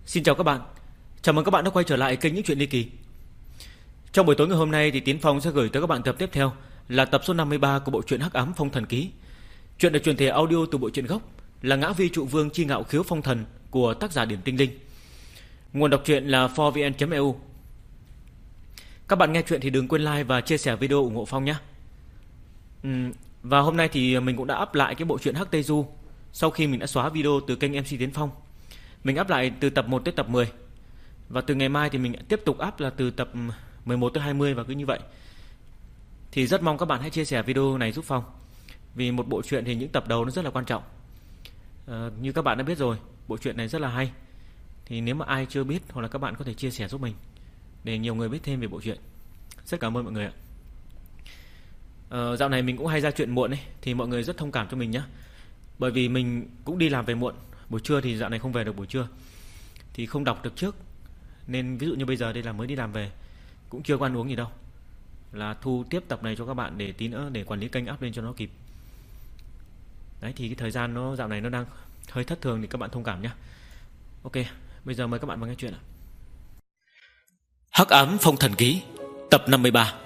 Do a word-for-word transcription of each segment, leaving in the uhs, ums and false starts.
Xin chào các bạn. Chào mừng các bạn đã quay trở lại kênh Những Chuyện Ly Kỳ. Trong buổi tối ngày hôm nay thì Tiến Phong sẽ gửi tới các bạn tập tiếp theo là tập số năm mươi ba của bộ truyện Hắc Ám Phong Thần Ký. Truyện được truyền thể audio từ bộ truyện gốc là Ngã Vi Trụ Vương Chi Ngạo Khiếu Phong Thần của tác giả Điểm Tinh Linh. Nguồn đọc truyện là four v n chấm e u. Các bạn nghe truyện thì đừng quên like và chia sẻ video ủng hộ Phong nhé. uhm, Và hôm nay thì mình cũng đã up lại cái bộ truyện Hắc Tây Du sau khi mình đã xóa video từ kênh em xê Tiến Phong. Mình up lại từ tập một tới tập mười. Và từ ngày mai thì mình tiếp tục up là từ tập mười một tới hai mươi và cứ như vậy. Thì rất mong các bạn hãy chia sẻ video này giúp Phong. Vì một bộ truyện thì những tập đầu nó rất là quan trọng. à, Như các bạn đã biết rồi, bộ truyện này rất là hay. Thì nếu mà ai chưa biết hoặc là các bạn có thể chia sẻ giúp mình để nhiều người biết thêm về bộ truyện. Rất cảm ơn mọi người ạ. à, Dạo này mình cũng hay ra chuyện muộn ấy, thì mọi người rất thông cảm cho mình nhé. Bởi vì mình cũng đi làm về muộn. Buổi trưa thì dạo này không về được buổi trưa, thì không đọc được trước. Nên ví dụ như bây giờ đây là mới đi làm về, cũng chưa có ăn uống gì đâu, là thu tiếp tập này cho các bạn để tí nữa để quản lý kênh up lên cho nó kịp. Đấy thì cái thời gian nó dạo này nó đang hơi thất thường thì các bạn thông cảm nhé. Ok, bây giờ mời các bạn vào nghe chuyện ạ. Hắc Ám Phong Thần Ký tập năm mươi ba.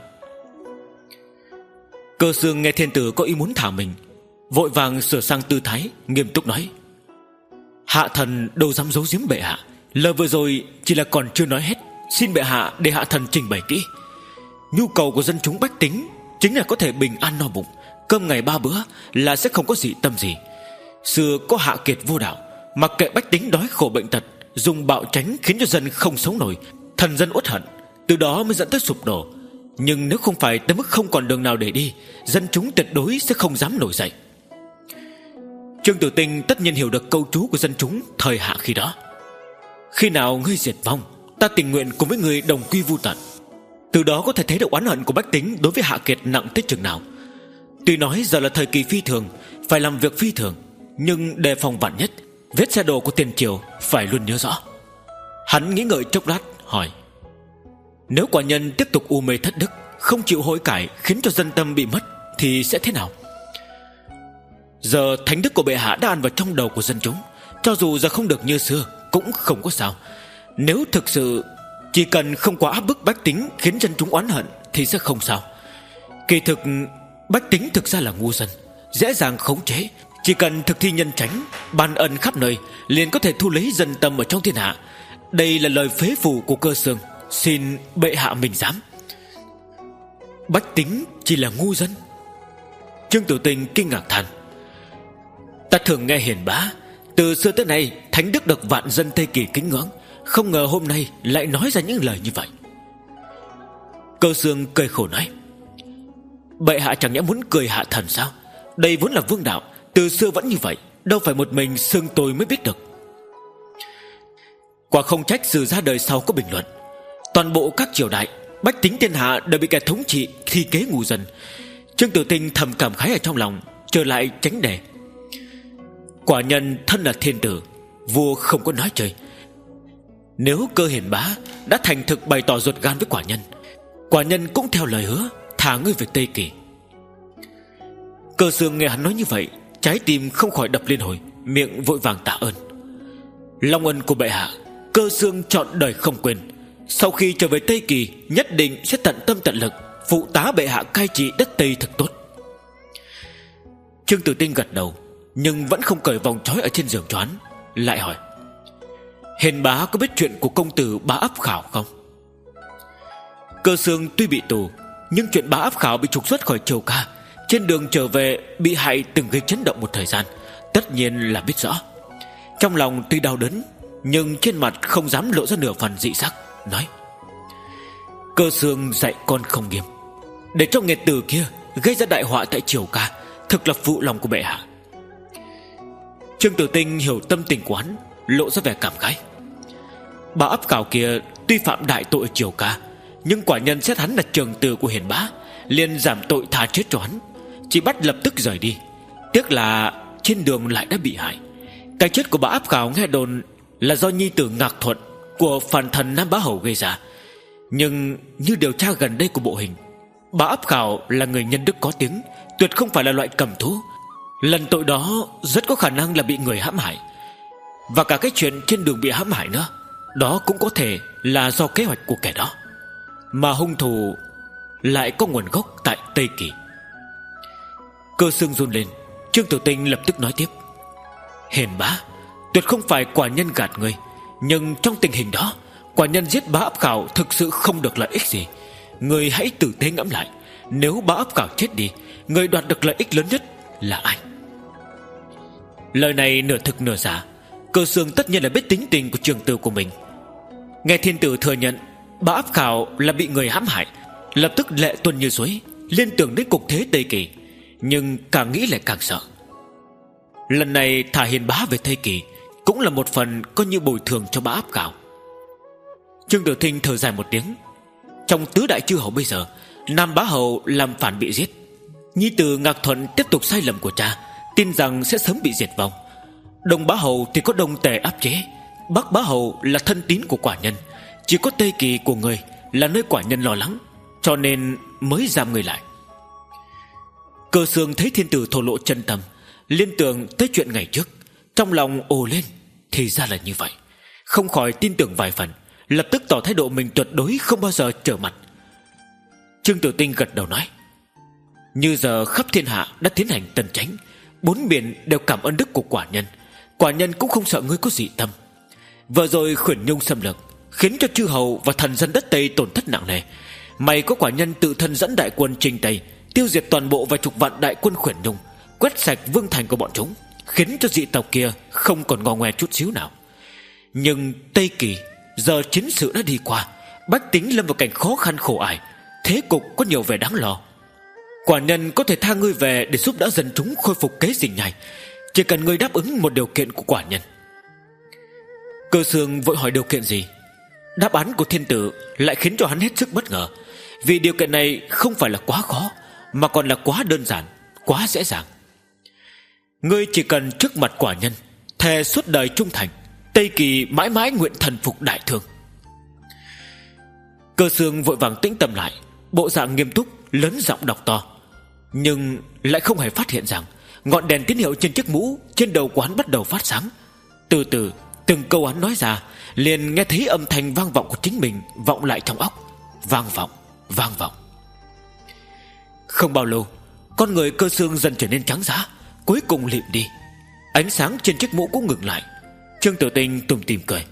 Cơ Xương nghe thiên tử có ý muốn thả mình, vội vàng sửa sang tư thái, nghiêm túc nói: Hạ thần đâu dám giấu giếm bệ hạ, lời vừa rồi chỉ là còn chưa nói hết, xin bệ hạ để hạ thần trình bày kỹ. Nhu cầu của dân chúng bách tính chính là có thể bình an no bụng, cơm ngày ba bữa là sẽ không có dị tâm gì. Xưa có hạ kiệt vô đạo, mặc kệ bách tính đói khổ bệnh tật, dùng bạo chánh khiến cho dân không sống nổi, thần dân uất hận, từ đó mới dẫn tới sụp đổ. Nhưng nếu không phải tới mức không còn đường nào để đi, dân chúng tuyệt đối sẽ không dám nổi dậy. Trương Tử Tinh tất nhiên hiểu được câu chú của dân chúng thời hạ khi đó: khi nào ngươi diệt vong, ta tình nguyện cùng với ngươi đồng quy vu tận. Từ đó có thể thấy được oán hận của bách tính đối với Hạ Kiệt nặng tới chừng nào. Tuy nói giờ là thời kỳ phi thường, phải làm việc phi thường, nhưng đề phòng vạn nhất, vết xe đổ của tiền triều phải luôn nhớ rõ. Hắn nghĩ ngợi chốc lát hỏi: nếu quả nhân tiếp tục u mê thất đức, không chịu hối cải, khiến cho dân tâm bị mất, thì sẽ thế nào? Giờ thánh đức của bệ hạ đã ăn vào trong đầu của dân chúng, cho dù giờ không được như xưa cũng không có sao. Nếu thực sự chỉ cần không quá áp bức bách tính khiến dân chúng oán hận thì sẽ không sao. Kỳ thực bách tính thực ra là ngu dân, dễ dàng khống chế. Chỉ cần thực thi nhân chánh, ban ân khắp nơi, liền có thể thu lấy dân tâm ở trong thiên hạ. Đây là lời phế phù của Cơ Xương, xin bệ hạ mình dám. Bách tính chỉ là ngu dân? Trương Tử Tinh kinh ngạc than: ta thường nghe hiền bá, từ xưa tới nay thánh đức được vạn dân Tây Kỳ kính ngưỡng, không ngờ hôm nay lại nói ra những lời như vậy. Cơ Xương cười khổ nói: bệ hạ chẳng nhẽ muốn cười hạ thần sao? Đây vốn là vương đạo, từ xưa vẫn như vậy, đâu phải một mình Xương tôi mới biết được. Quả không trách sử gia đời sau có bình luận: toàn bộ các triều đại, bách tính thiên hạ đều bị kẻ thống trị thi kế ngu dân. Trương Tử Tinh thầm cảm khái ở trong lòng, trở lại tránh đề: quả nhân thân là thiên tử, vua không có nói chơi. Nếu Cơ hiền bá đã thành thực bày tỏ ruột gan với quả nhân, quả nhân cũng theo lời hứa thả ngươi về Tây Kỳ. Cơ Xương nghe hắn nói như vậy, trái tim không khỏi đập liên hồi, miệng vội vàng tạ ơn: long ân của bệ hạ, Cơ Xương trọn đời không quên. Sau khi trở về Tây Kỳ, nhất định sẽ tận tâm tận lực phụ tá bệ hạ cai trị đất Tây thật tốt. Trương Tử Tinh gật đầu, nhưng vẫn không cởi vòng trói ở trên giường choán, lại hỏi: hiền bá có biết chuyện của công tử Bá Áp Khảo không? Cơ Xương tuy bị tù, nhưng chuyện Bá Áp Khảo bị trục xuất khỏi Triều Ca, trên đường trở về bị hại từng gây chấn động một thời gian, tất nhiên là biết rõ. Trong lòng tuy đau đớn, nhưng trên mặt không dám lộ ra nửa phần dị sắc, nói: Cơ Xương dạy con không nghiêm, để cho nghiệt tử kia gây ra đại họa tại Triều Ca, thực là phụ lòng của bệ hạ. Trương Tử Tinh hiểu tâm tình của hắn, lộ ra vẻ cảm khái: Bá Áp Khảo kia tuy phạm đại tội ở Triều Ca, nhưng quả nhân xét hắn là trường tử của hiền bá, liền giảm tội tha chết cho hắn, chỉ bắt lập tức rời đi. Tiếc là trên đường lại đã bị hại. Cái chết của Bá Áp Khảo nghe đồn là do nhi tử Ngạc Thuận của phản thần Nam Bá Hầu gây ra, nhưng như điều tra gần đây của bộ hình, Bá Áp Khảo là người nhân đức có tiếng, tuyệt không phải là loại cầm thú. Lần tội đó rất có khả năng là bị người hãm hại. Và cả cái chuyện trên đường bị hãm hại nữa, đó cũng có thể là do kế hoạch của kẻ đó, mà hung thủ lại có nguồn gốc tại Tây Kỳ. Cơ xương run lên. Trương Tiểu Tinh lập tức nói tiếp: Hiền bá, tuyệt không phải quả nhân gạt ngươi, nhưng trong tình hình đó, quả nhân giết Bá Áp Khảo thực sự không được lợi ích gì. Ngươi hãy tử tế ngẫm lại, nếu Bá Áp Khảo chết đi, người đoạt được lợi ích lớn nhất là ai? Lời này nửa thực nửa giả. Cơ xương tất nhiên là biết tính tình của trường tử của mình. Nghe thiên tử thừa nhận Bá Áp Khảo là bị người hãm hại, lập tức lệ tuôn như suối, liên tưởng đến cục thế Tây Kỳ. Nhưng càng nghĩ lại càng sợ. Lần này thả Hiền bá về Tây Kỳ cũng là một phần coi như bồi thường cho Bá Áp Khảo. Trương Tiểu Thinh thở dài một tiếng. Trong tứ đại chư hầu bây giờ, Nam Bá Hầu làm phản bị giết, nhi tử Ngạc Thuận tiếp tục sai lầm của cha, tin rằng sẽ sớm bị diệt vong. Đông Bá Hầu thì có Đông Tề áp chế, Bắc Bá Hầu là thân tín của quả nhân, chỉ có Tây Kỳ của người là nơi quả nhân lo lắng, cho nên mới giam người lại. Cơ xương thấy thiên tử thổ lộ chân tâm, liên tưởng tới chuyện ngày trước, trong lòng ồ lên. Thì ra là như vậy, không khỏi tin tưởng vài phần, lập tức tỏ thái độ mình tuyệt đối không bao giờ trở mặt. Trương Tiểu Tinh gật đầu nói: Như giờ khắp thiên hạ đã tiến hành tần chánh, bốn miền đều cảm ơn đức của quả nhân, quả nhân cũng không sợ ngươi có dị tâm. Vừa rồi Khuyển Nhung xâm lược, khiến cho chư hầu và thần dân đất Tây tổn thất nặng nề. Mày có quả nhân tự thân dẫn đại quân chinh Tây, tiêu diệt toàn bộ vài chục vạn đại quân Khuyển Nhung, quét sạch vương thành của bọn chúng, khiến cho dị tộc kia không còn ngò ngoe chút xíu nào. Nhưng Tây Kỳ giờ chiến sự đã đi qua, bách tính lâm vào cảnh khó khăn khổ ải, thế cục có nhiều vẻ đáng lo. Quả nhân có thể tha ngươi về để giúp đỡ dân chúng khôi phục kế sinh nhai, chỉ cần ngươi đáp ứng một điều kiện của quả nhân. Cơ xương vội hỏi điều kiện gì. Đáp án của thiên tử lại khiến cho hắn hết sức bất ngờ, vì điều kiện này không phải là quá khó, mà còn là quá đơn giản, quá dễ dàng. Ngươi chỉ cần trước mặt quả nhân thề suốt đời trung thành, Tây Kỳ mãi mãi nguyện thần phục đại thương. Cơ xương vội vàng tĩnh tâm lại, bộ dạng nghiêm túc, lớn giọng đọc to. Nhưng lại không hề phát hiện rằng ngọn đèn tín hiệu trên chiếc mũ trên đầu quán bắt đầu phát sáng. Từ từ, từng câu hắn nói ra, liền nghe thấy âm thanh vang vọng của chính mình vọng lại trong óc. Vang vọng, vang vọng. Không bao lâu, con người Cơ xương dần trở nên trắng giá, cuối cùng lịm đi. Ánh sáng trên chiếc mũ cũng ngừng lại. Trương Tiểu Tinh tủm tỉm cười.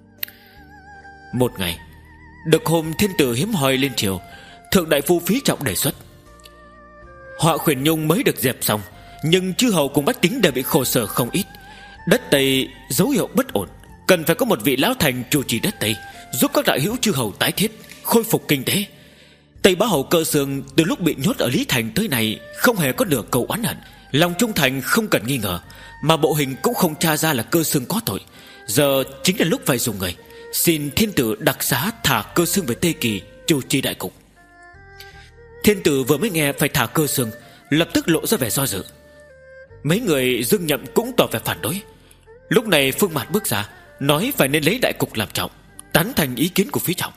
Một ngày, được hôm thiên tử hiếm hoi lên triều, thượng đại phu Phí Trọng đề xuất họa Khuyển Nhung mới được dẹp xong, nhưng chư hầu cùng bách tính đều bị khổ sở không ít. Đất Tây dấu hiệu bất ổn, cần phải có một vị lão thành chủ trì đất Tây, giúp các đại hữu chư hầu tái thiết, khôi phục kinh tế. Tây Bá Hầu Cơ xương từ lúc bị nhốt ở Lý Thành tới nay không hề có nửa câu oán hận, lòng trung thành không cần nghi ngờ, mà bộ hình cũng không tra ra là Cơ xương có tội. Giờ chính là lúc phải dùng người, xin thiên tử đặc xá thả Cơ xương về Tây Kỳ chủ trì đại cục. Thiên tử vừa mới nghe phải thả Cơ xương, lập tức lộ ra vẻ do dự. Mấy người Dương Nhậm cũng tỏ vẻ phản đối. Lúc này Phương Mạt bước ra, nói phải nên lấy đại cục làm trọng, tán thành ý kiến của Phí Trọng.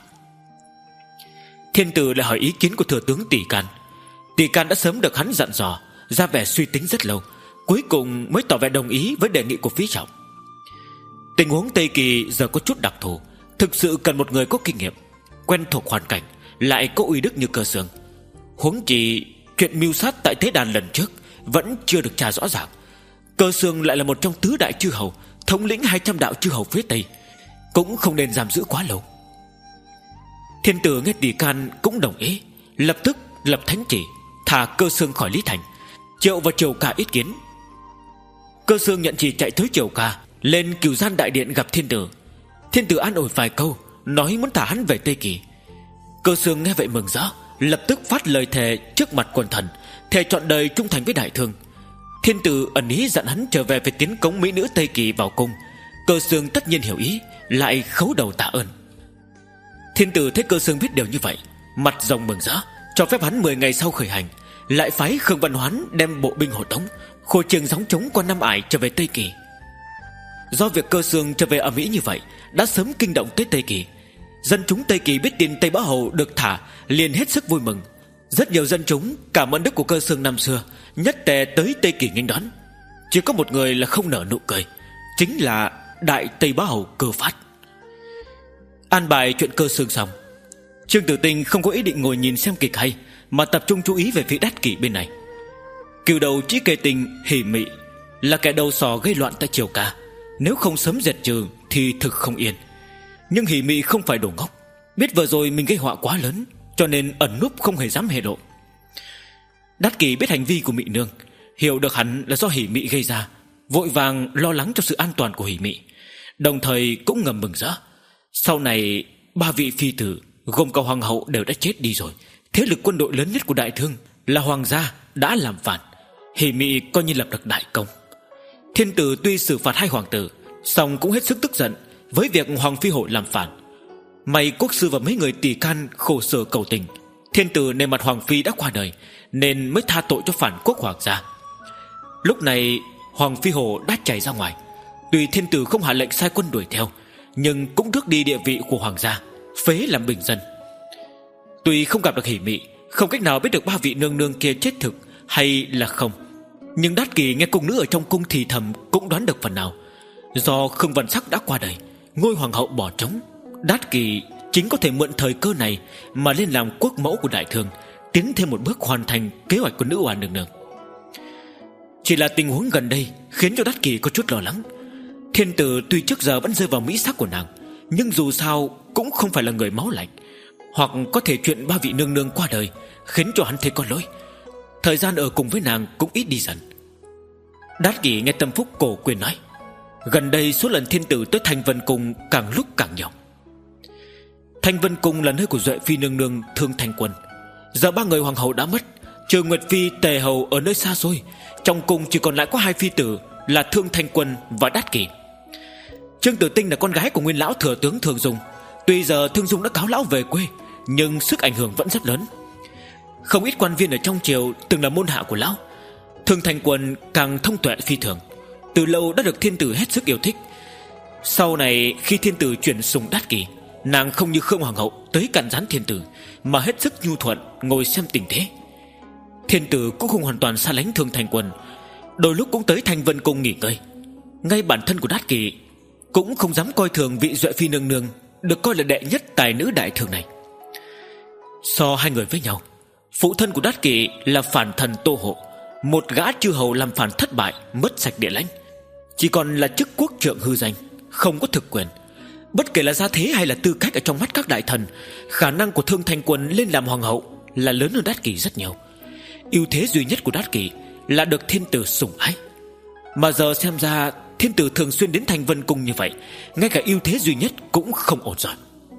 Thiên tử lại hỏi ý kiến của thừa tướng Tỷ Can. Tỷ Can đã sớm được hắn dặn dò, ra vẻ suy tính rất lâu, cuối cùng mới tỏ vẻ đồng ý với đề nghị của Phí Trọng. Tình huống Tây Kỳ giờ có chút đặc thù, thực sự cần một người có kinh nghiệm, quen thuộc hoàn cảnh, lại có uy đức như Cơ xương. Huống chi chuyện mưu sát tại Tế Đàn lần trước vẫn chưa được tra rõ ràng. Cơ xương lại là một trong tứ đại chư hầu, thống lĩnh hai trăm đạo chư hầu phía Tây, cũng không nên giam giữ quá lâu. Thiên tử nghe Tỷ Can cũng đồng ý, lập tức lập thánh chỉ thả Cơ xương khỏi Lý Thành, triệu vào Triều Ca ý kiến. Cơ xương nhận chỉ chạy tới Triều Ca, lên Cửu Gian đại điện gặp thiên tử. Thiên tử an ủi vài câu, nói muốn thả hắn về Tây Kỳ. Cơ xương nghe vậy mừng rỡ, lập tức phát lời thề trước mặt quần thần, thề trọn đời trung thành với đại thương. Thiên tử ẩn ý dặn hắn trở về phải tiến cống mỹ nữ Tây Kỳ vào cung. Cơ xương tất nhiên hiểu ý, lại khấu đầu tạ ơn. Thiên tử thấy Cơ xương biết điều như vậy, mặt rồng mừng rỡ, cho phép hắn mười ngày sau khởi hành, lại phái Khương Văn Hoán đem bộ binh hộ tống, khôi trường gióng trống qua Nam Ải trở về Tây Kỳ. Do việc Cơ xương trở về ở Mỹ như vậy đã sớm kinh động tới Tây Kỳ. Dân chúng Tây Kỳ biết tin Tây Bá Hầu được thả, liền hết sức vui mừng. Rất nhiều dân chúng cảm ơn đức của Cơ xương năm xưa, nhất tề tới Tây Kỳ nghênh đón. Chỉ có một người là không nở nụ cười, chính là Đại Tây Bá Hầu Cơ Phát. An bài chuyện cơ xương xong, Trương Tử Tinh không có ý định ngồi nhìn xem kịch hay, mà tập trung chú ý về phía Đát Kỷ bên này. Cừu đầu Trí Kê Tinh Hỉ Mị là kẻ đầu sò gây loạn tại Triều Ca, nếu không sớm diệt trừ thì thực không yên. Nhưng Hỉ Mị không phải đồ ngốc, biết vừa rồi mình gây họa quá lớn, cho nên ẩn núp không hề dám hề lộ. Đát Kỷ biết hành vi của Mị nương, hiểu được hẳn là do Hỉ Mị gây ra, vội vàng lo lắng cho sự an toàn của Hỉ Mị, đồng thời cũng ngầm mừng rỡ. Sau này ba vị phi tử gồm cả hoàng hậu đều đã chết đi rồi, thế lực quân đội lớn nhất của Đại Thương là hoàng gia đã làm phản, Hỉ Mị coi như lập được đại công. Thiên tử tuy xử phạt hai hoàng tử, song cũng hết sức tức giận với việc hoàng phi hậu làm phản. May quốc sư và mấy người tỳ can khổ sở cầu tình, thiên tử nề mặt hoàng phi đã qua đời, nên mới tha tội cho phản quốc hoàng gia. Lúc này hoàng phi hậu đã chạy ra ngoài, tuy thiên tử không hạ lệnh sai quân đuổi theo, nhưng cũng tước đi địa vị của hoàng gia, phế làm bình dân. Tuy không gặp được Hỉ Mị, không cách nào biết được ba vị nương nương kia chết thực hay là không, nhưng Đát Kỷ nghe cung nữ ở trong cung thì thầm cũng đoán được phần nào. Do Khương Văn Sắc đã qua đời, ngôi hoàng hậu bỏ trống, Đát Kỷ chính có thể mượn thời cơ này mà lên làm quốc mẫu của Đại Thương, tiến thêm một bước hoàn thành kế hoạch của nữ oa nương nương. Chỉ là tình huống gần đây khiến cho Đát Kỷ có chút lo lắng. Thiên tử tuy trước giờ vẫn rơi vào mỹ sắc của nàng, nhưng dù sao cũng không phải là người máu lạnh, hoặc có thể chuyện ba vị nương nương qua đời khiến cho hắn thấy có lỗi, thời gian ở cùng với nàng cũng ít đi dần. Đát Kỷ nghe tâm phúc cổ quyền nói, gần đây số lần thiên tử tới Thanh Vân Cung càng lúc càng nhiều. Thanh Vân Cung là nơi của Duệ Phi nương nương, Thương Thanh Quân. Giờ ba người hoàng hậu đã mất, trừ Nguyệt Phi, Tề hầu ở nơi xa xôi, trong cung chỉ còn lại có hai phi tử là Thương Thanh Quân và Đát Kỷ. Trương Tử Tinh là con gái của nguyên lão thừa tướng Thương Dung. Tuy giờ Thương Dung đã cáo lão về quê, nhưng sức ảnh hưởng vẫn rất lớn. Không ít quan viên ở trong triều từng là môn hạ của lão. Thương Thanh Quân càng thông tuệ phi thường, từ lâu đã được thiên tử hết sức yêu thích. Sau này khi thiên tử chuyển sủng Đát Kỷ, nàng không như Khương hoàng hậu tới cản gián thiên tử, mà hết sức nhu thuận ngồi xem tình thế. Thiên tử cũng không hoàn toàn xa lánh Thương Thanh Quân, đôi lúc cũng tới Thanh Vân Cung nghỉ ngơi. Ngay bản thân của Đát Kỷ cũng không dám coi thường vị Duệ Phi nương nương, được coi là đệ nhất tài nữ Đại Thương này. So hai người với nhau, phụ thân của Đát Kỷ là phản thần Tô Hộ, một gã chư hầu làm phản thất bại, mất sạch địa lãnh, chỉ còn là chức quốc trượng hư danh, không có thực quyền. Bất kể là gia thế hay là tư cách ở trong mắt các đại thần, khả năng của Thương Thanh Quân lên làm hoàng hậu là lớn hơn Đát Kỷ rất nhiều. Ưu thế duy nhất của Đát Kỷ là được thiên tử sủng ái, mà giờ xem ra thiên tử thường xuyên đến Thanh Vân Cung như vậy, ngay cả ưu thế duy nhất cũng không ổn rồi.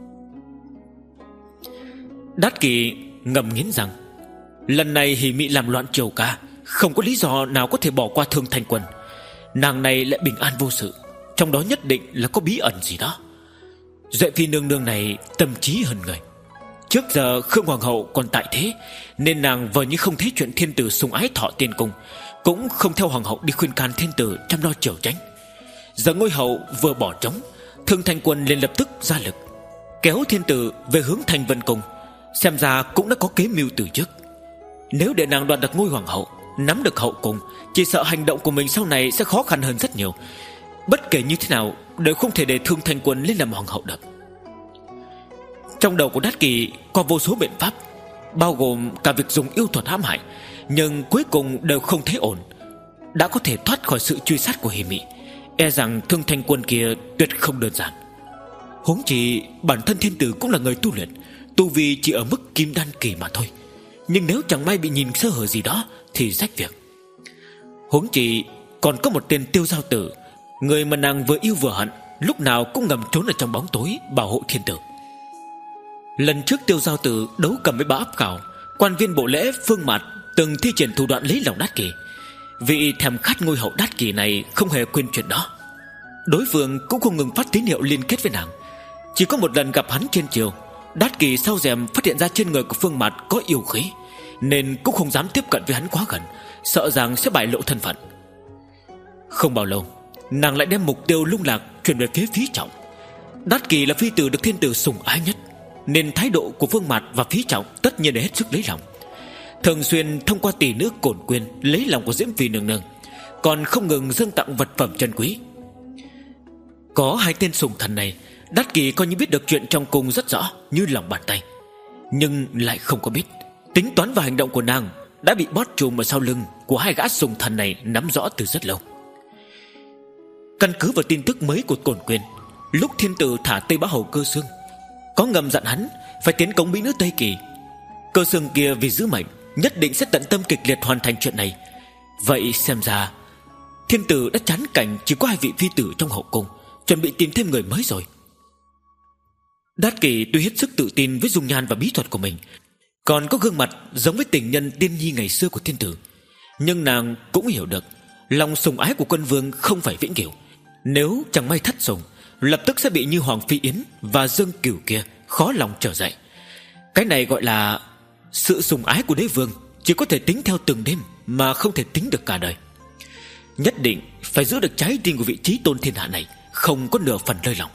Đát Kỷ ngầm nghiến rằng lần này Hỉ Mị làm loạn triều ca, không có lý do nào có thể bỏ qua Thương Thanh Quân. Nàng này lại bình an vô sự, trong đó nhất định là có bí ẩn gì đó. Duệ Phi nương nương này tâm trí hơn người. Trước giờ Khương hoàng hậu còn tại thế, nên nàng vờ như không thấy chuyện thiên tử sủng ái thọ tiên cung, cũng không theo hoàng hậu đi khuyên can thiên tử chăm lo triều tránh. Giờ ngôi hậu vừa bỏ trống, Thương Thanh Quân liền lập tức ra lực kéo thiên tử về hướng Thanh Vân Cung, xem ra cũng đã có kế mưu từ trước. Nếu để nàng đoạt được ngôi hoàng hậu, nắm được hậu cung, chỉ sợ hành động của mình sau này sẽ khó khăn hơn rất nhiều. Bất kể như thế nào đều không thể để Thương Thanh Quân lên làm hoàng hậu được. Trong đầu của Đát Kỷ có vô số biện pháp, bao gồm cả việc dùng yêu thuật hãm hại, nhưng cuối cùng đều không thấy ổn. Đã có thể thoát khỏi sự truy sát của Hỉ Mị, e rằng Thương Thanh Quân kia tuyệt không đơn giản. Huống chi bản thân thiên tử cũng là người tu luyện, tu vi chỉ ở mức kim đan kỳ mà thôi, nhưng nếu chẳng may bị nhìn sơ hở gì đó thì rách việc. Huống chi còn có một tên Tiêu Giao Tử, người mà nàng vừa yêu vừa hận, lúc nào cũng ngầm trốn ở trong bóng tối bảo hộ thiên tử. Lần trước Tiêu Giao Tử đấu cầm với bá áp cảo, quan viên bộ lễ Phương Mạt từng thi triển thủ đoạn lấy lòng Đát Kỷ. Vị thèm khát ngôi hậu Đát Kỷ này không hề quên chuyện đó. Đối phương cũng không ngừng phát tín hiệu liên kết với nàng. Chỉ có một lần gặp hắn trên triều, Đát Kỷ sau rèm phát hiện ra trên người của Phương Mạt có yêu khí, nên cũng không dám tiếp cận với hắn quá gần, sợ rằng sẽ bại lộ thân phận. Không bao lâu, nàng lại đem mục tiêu lung lạc chuyển về phía Phí Trọng. Đát Kỷ là phi tử được thiên tử sủng ái nhất, nên thái độ của Phương Mạt và Phí Trọng tất nhiên là hết sức lấy lòng. Thường xuyên thông qua tỷ nữ Cổn Quyên lấy lòng của Diễm Phi nương nương, còn không ngừng dâng tặng vật phẩm chân quý. Có hai tên sủng thần này, Đát Kỳ coi như biết được chuyện trong cung rất rõ, như lòng bàn tay, nhưng lại không có biết tính toán và hành động của nàng đã bị bót trùm ở sau lưng của hai gã sùng thần này nắm rõ từ rất lâu. Căn cứ vào tin tức mới của Cổn Quyên, lúc thiên tử thả Tây Bá Hầu Cơ Xương, có ngầm dặn hắn phải tiến công mỹ nữ Tây Kỳ. Cơ Xương kia vì giữ mệnh nhất định sẽ tận tâm kịch liệt hoàn thành chuyện này. Vậy xem ra thiên tử đã chán cảnh chỉ có hai vị phi tử trong hậu cung, chuẩn bị tìm thêm người mới rồi. Đát Kỳ tuy hết sức tự tin với dung nhan và bí thuật của mình, còn có gương mặt giống với tình nhân tiên nhi ngày xưa của thiên tử, nhưng nàng cũng hiểu được lòng sùng ái của quân vương không phải vĩnh cửu. Nếu chẳng may thất sủng, lập tức sẽ bị như Hoàng Phi Yến và Dương Cửu kia khó lòng trở dậy. Cái này gọi là sự sùng ái của đế vương chỉ có thể tính theo từng đêm, mà không thể tính được cả đời. Nhất định phải giữ được trái tim của vị trí tôn thiên hạ này, không có nửa phần lơi lòng.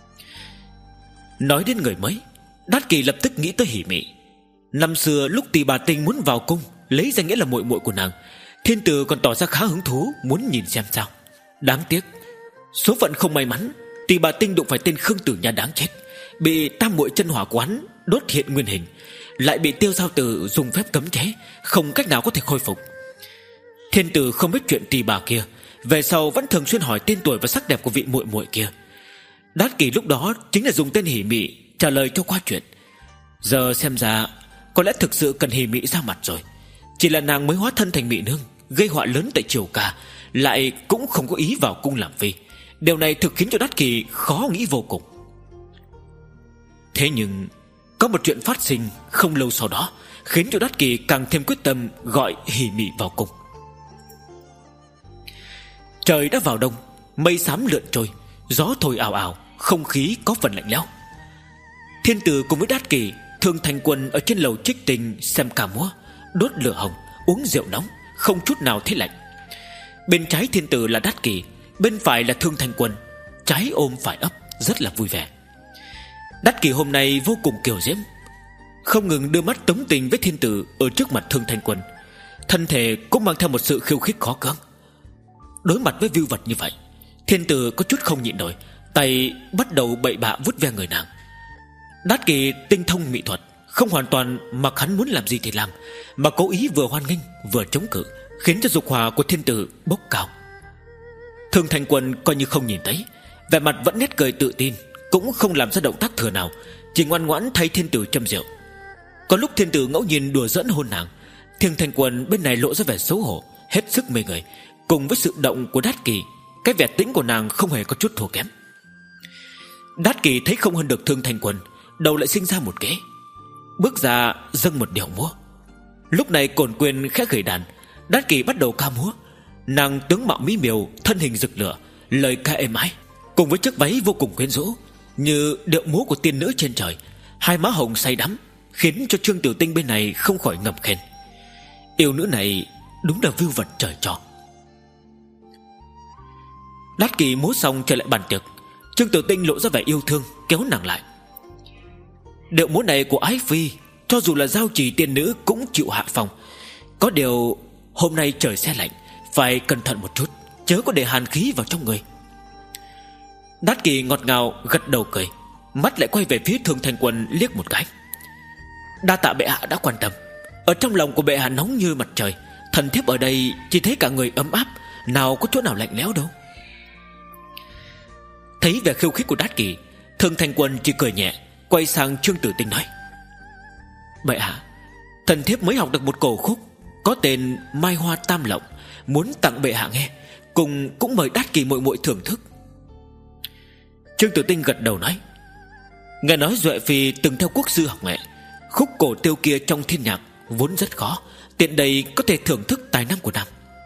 Nói đến người mới, Đát Kỳ lập tức nghĩ tới Hỉ Mị. Năm xưa lúc Tỳ Bà Tinh muốn vào cung lấy danh nghĩa là muội muội của nàng, thiên tử còn tỏ ra khá hứng thú muốn nhìn xem sao. Đáng tiếc số phận không may mắn, Tỳ Bà Tinh đụng phải tên Khương Tử Nha đáng chết, bị tam muội chân hỏa quán đốt hiện nguyên hình, lại bị Tiêu Giao Tử dùng phép cấm chế, không cách nào có thể khôi phục. Thiên tử không biết chuyện Tỳ Bà kia, về sau vẫn thường xuyên hỏi tên tuổi và sắc đẹp của vị muội muội kia. Đát Kỳ lúc đó chính là dùng tên Hỉ Mị trả lời cho qua chuyện. Giờ xem ra có lẽ thực sự cần Hỉ Mị ra mặt rồi. Chỉ là nàng mới hóa thân thành Mị Nương, gây họa lớn tại triều ca, lại cũng không có ý vào cung làm phi. Điều này thực khiến cho Đát Kỳ khó nghĩ vô cùng. Thế nhưng có một chuyện phát sinh không lâu sau đó khiến cho Đát Kỳ càng thêm quyết tâm gọi Hỉ Mị vào cung. Trời đã vào đông, mây xám lượn trôi, gió thổi ào ào, không khí có phần lạnh lẽo. Thiên tử cùng với Đát Kỳ, Thương Thành Quân ở trên lầu Trích Tinh xem ca múa, đốt lửa hồng, uống rượu nóng, không chút nào thấy lạnh. Bên trái thiên tử là Đát Kỳ, bên phải là Thương Thành Quân, trái ôm phải ấp, rất là vui vẻ. Đát Kỳ hôm nay vô cùng kiều diễm, không ngừng đưa mắt tống tình với thiên tử ở trước mặt Thương Thành Quân, thân thể cũng mang theo một sự khiêu khích khó cưỡng. Đối mặt với vưu vật như vậy, thiên tử có chút không nhịn nổi, tay bắt đầu bậy bạ vuốt ve người nàng. Đát Kỳ tinh thông mỹ thuật, không hoàn toàn mặc hắn muốn làm gì thì làm, mà cố ý vừa hoan nghênh vừa chống cự, khiến cho dục hỏa của thiên tử bốc cao. Thương Thành Quân coi như không nhìn thấy, vẻ mặt vẫn nét cười tự tin, cũng không làm ra động tác thừa nào, chỉ ngoan ngoãn thay thiên tử châm rượu. Có lúc thiên tử ngẫu nhiên đùa giỡn hôn nàng, Thương Thành Quân bên này lộ ra vẻ xấu hổ, hết sức mê người. Cùng với sự động của Đát Kỳ, cái vẻ tĩnh của nàng không hề có chút thua kém. Đát Kỳ thấy không hơn được Thương Thành Quân, đầu lại sinh ra một kế, bước ra dâng một điệu múa. Lúc này Cổn Quyên khẽ gửi đàn, Đát Kỳ bắt đầu ca múa. Nàng tướng mạo mỹ miều, thân hình rực lửa, lời ca êm ái, cùng với chiếc váy vô cùng quyến rũ, như điệu múa của tiên nữ trên trời. Hai má hồng say đắm, khiến cho Trương Tiểu Tinh bên này không khỏi ngầm khen. Yêu nữ này đúng là vưu vật trời cho. Đát Kỳ múa xong trở lại bàn tiệc, Trương Tiểu Tinh lộ ra vẻ yêu thương, kéo nàng lại. Điệu múa này của ái phi, cho dù là giao trì tiên nữ cũng chịu hạ phòng. Có điều hôm nay trời se lạnh, phải cẩn thận một chút, chớ có để hàn khí vào trong người. Đát Kỳ ngọt ngào gật đầu cười, mắt lại quay về phía Thương Thành Quân liếc một cái. Đa tạ bệ hạ đã quan tâm. Ở trong lòng của bệ hạ nóng như mặt trời, thần thiếp ở đây chỉ thấy cả người ấm áp, nào có chỗ nào lạnh lẽo đâu. Thấy vẻ khiêu khích của Đát Kỳ, Thương Thành Quân chỉ cười nhẹ, quay sang Trương Tử Tinh nói: bệ hạ, thần thiếp mới học được một cổ khúc có tên Mai Hoa Tam Lộng, muốn tặng bệ hạ nghe, cùng cũng mời Đát Kỳ muội muội thưởng thức. Trương Tử Tinh gật đầu nói: nghe nói Duệ Phi từng theo quốc sư học nghệ, khúc cổ tiêu kia trong thiên nhạc vốn rất khó, tiện đây có thể thưởng thức tài năng của nàng.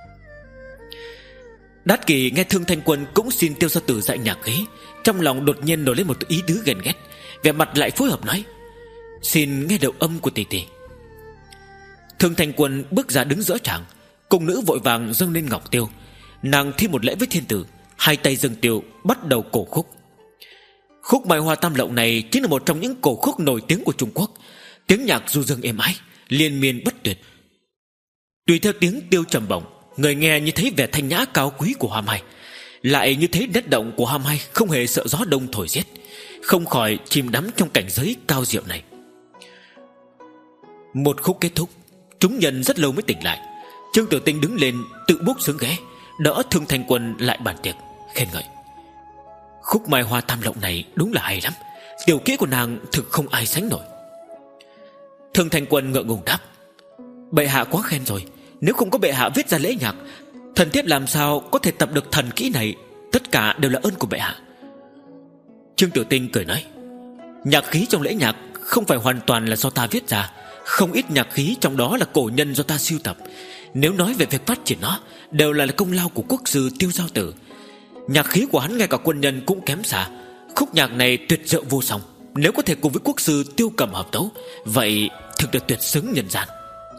Đát Kỳ nghe Thương Thanh Quân cũng xin Tiêu Giao Tử dạy nhạc khí, trong lòng đột nhiên nổi lên một ý tứ ghen ghét, vẻ mặt lại phối hợp nói: xin nghe đầu âm của tỷ tỷ. Thương Thanh Quân bước ra đứng giữa tràng, cùng nữ vội vàng dâng lên ngọc tiêu. Nàng thi một lễ với thiên tử, hai tay dâng tiêu bắt đầu cổ khúc. Khúc Mai Hoa Tam Lộng này chính là một trong những cổ khúc nổi tiếng của Trung Quốc, tiếng nhạc du dương êm ái, liên miên bất tuyệt. Tùy theo tiếng tiêu trầm bổng, người nghe như thấy vẻ thanh nhã cao quý của hoa mai. lại như thế nét động của Ham Hai không hề sợ gió đông thổi giết, không khỏi chìm đắm trong cảnh giới cao diệu này. Một khúc kết thúc, chúng nhân rất lâu mới tỉnh lại. Trương Tiểu Tinh đứng lên tự bước xuống ghế, đỡ Thương Thanh Quân lại bàn tiệc, khen ngợi: khúc Mai Hoa Tam Lộng này đúng là hay lắm, tiểu kỹ của nàng thực không ai sánh nổi. Thương Thanh Quân ngượng ngùng đáp: bệ hạ quá khen rồi, nếu không có bệ hạ viết ra lễ nhạc, thần thiếp làm sao có thể tập được thần kỹ này. Tất cả đều là ơn của bệ hạ. Trương Tiểu Tinh cười nói: nhạc khí trong lễ nhạc không phải hoàn toàn là do ta viết ra, không ít nhạc khí trong đó là cổ nhân do ta sưu tập. Nếu nói về việc phát triển nó, đều là công lao của quốc sư Tiêu Giao Tử. Nhạc khí của hắn ngay cả quân nhân cũng kém xa. Khúc nhạc này tuyệt diệu vô song, nếu có thể cùng với quốc sư Tiêu Cầm hợp tấu, vậy thực được tuyệt xứng nhân gian.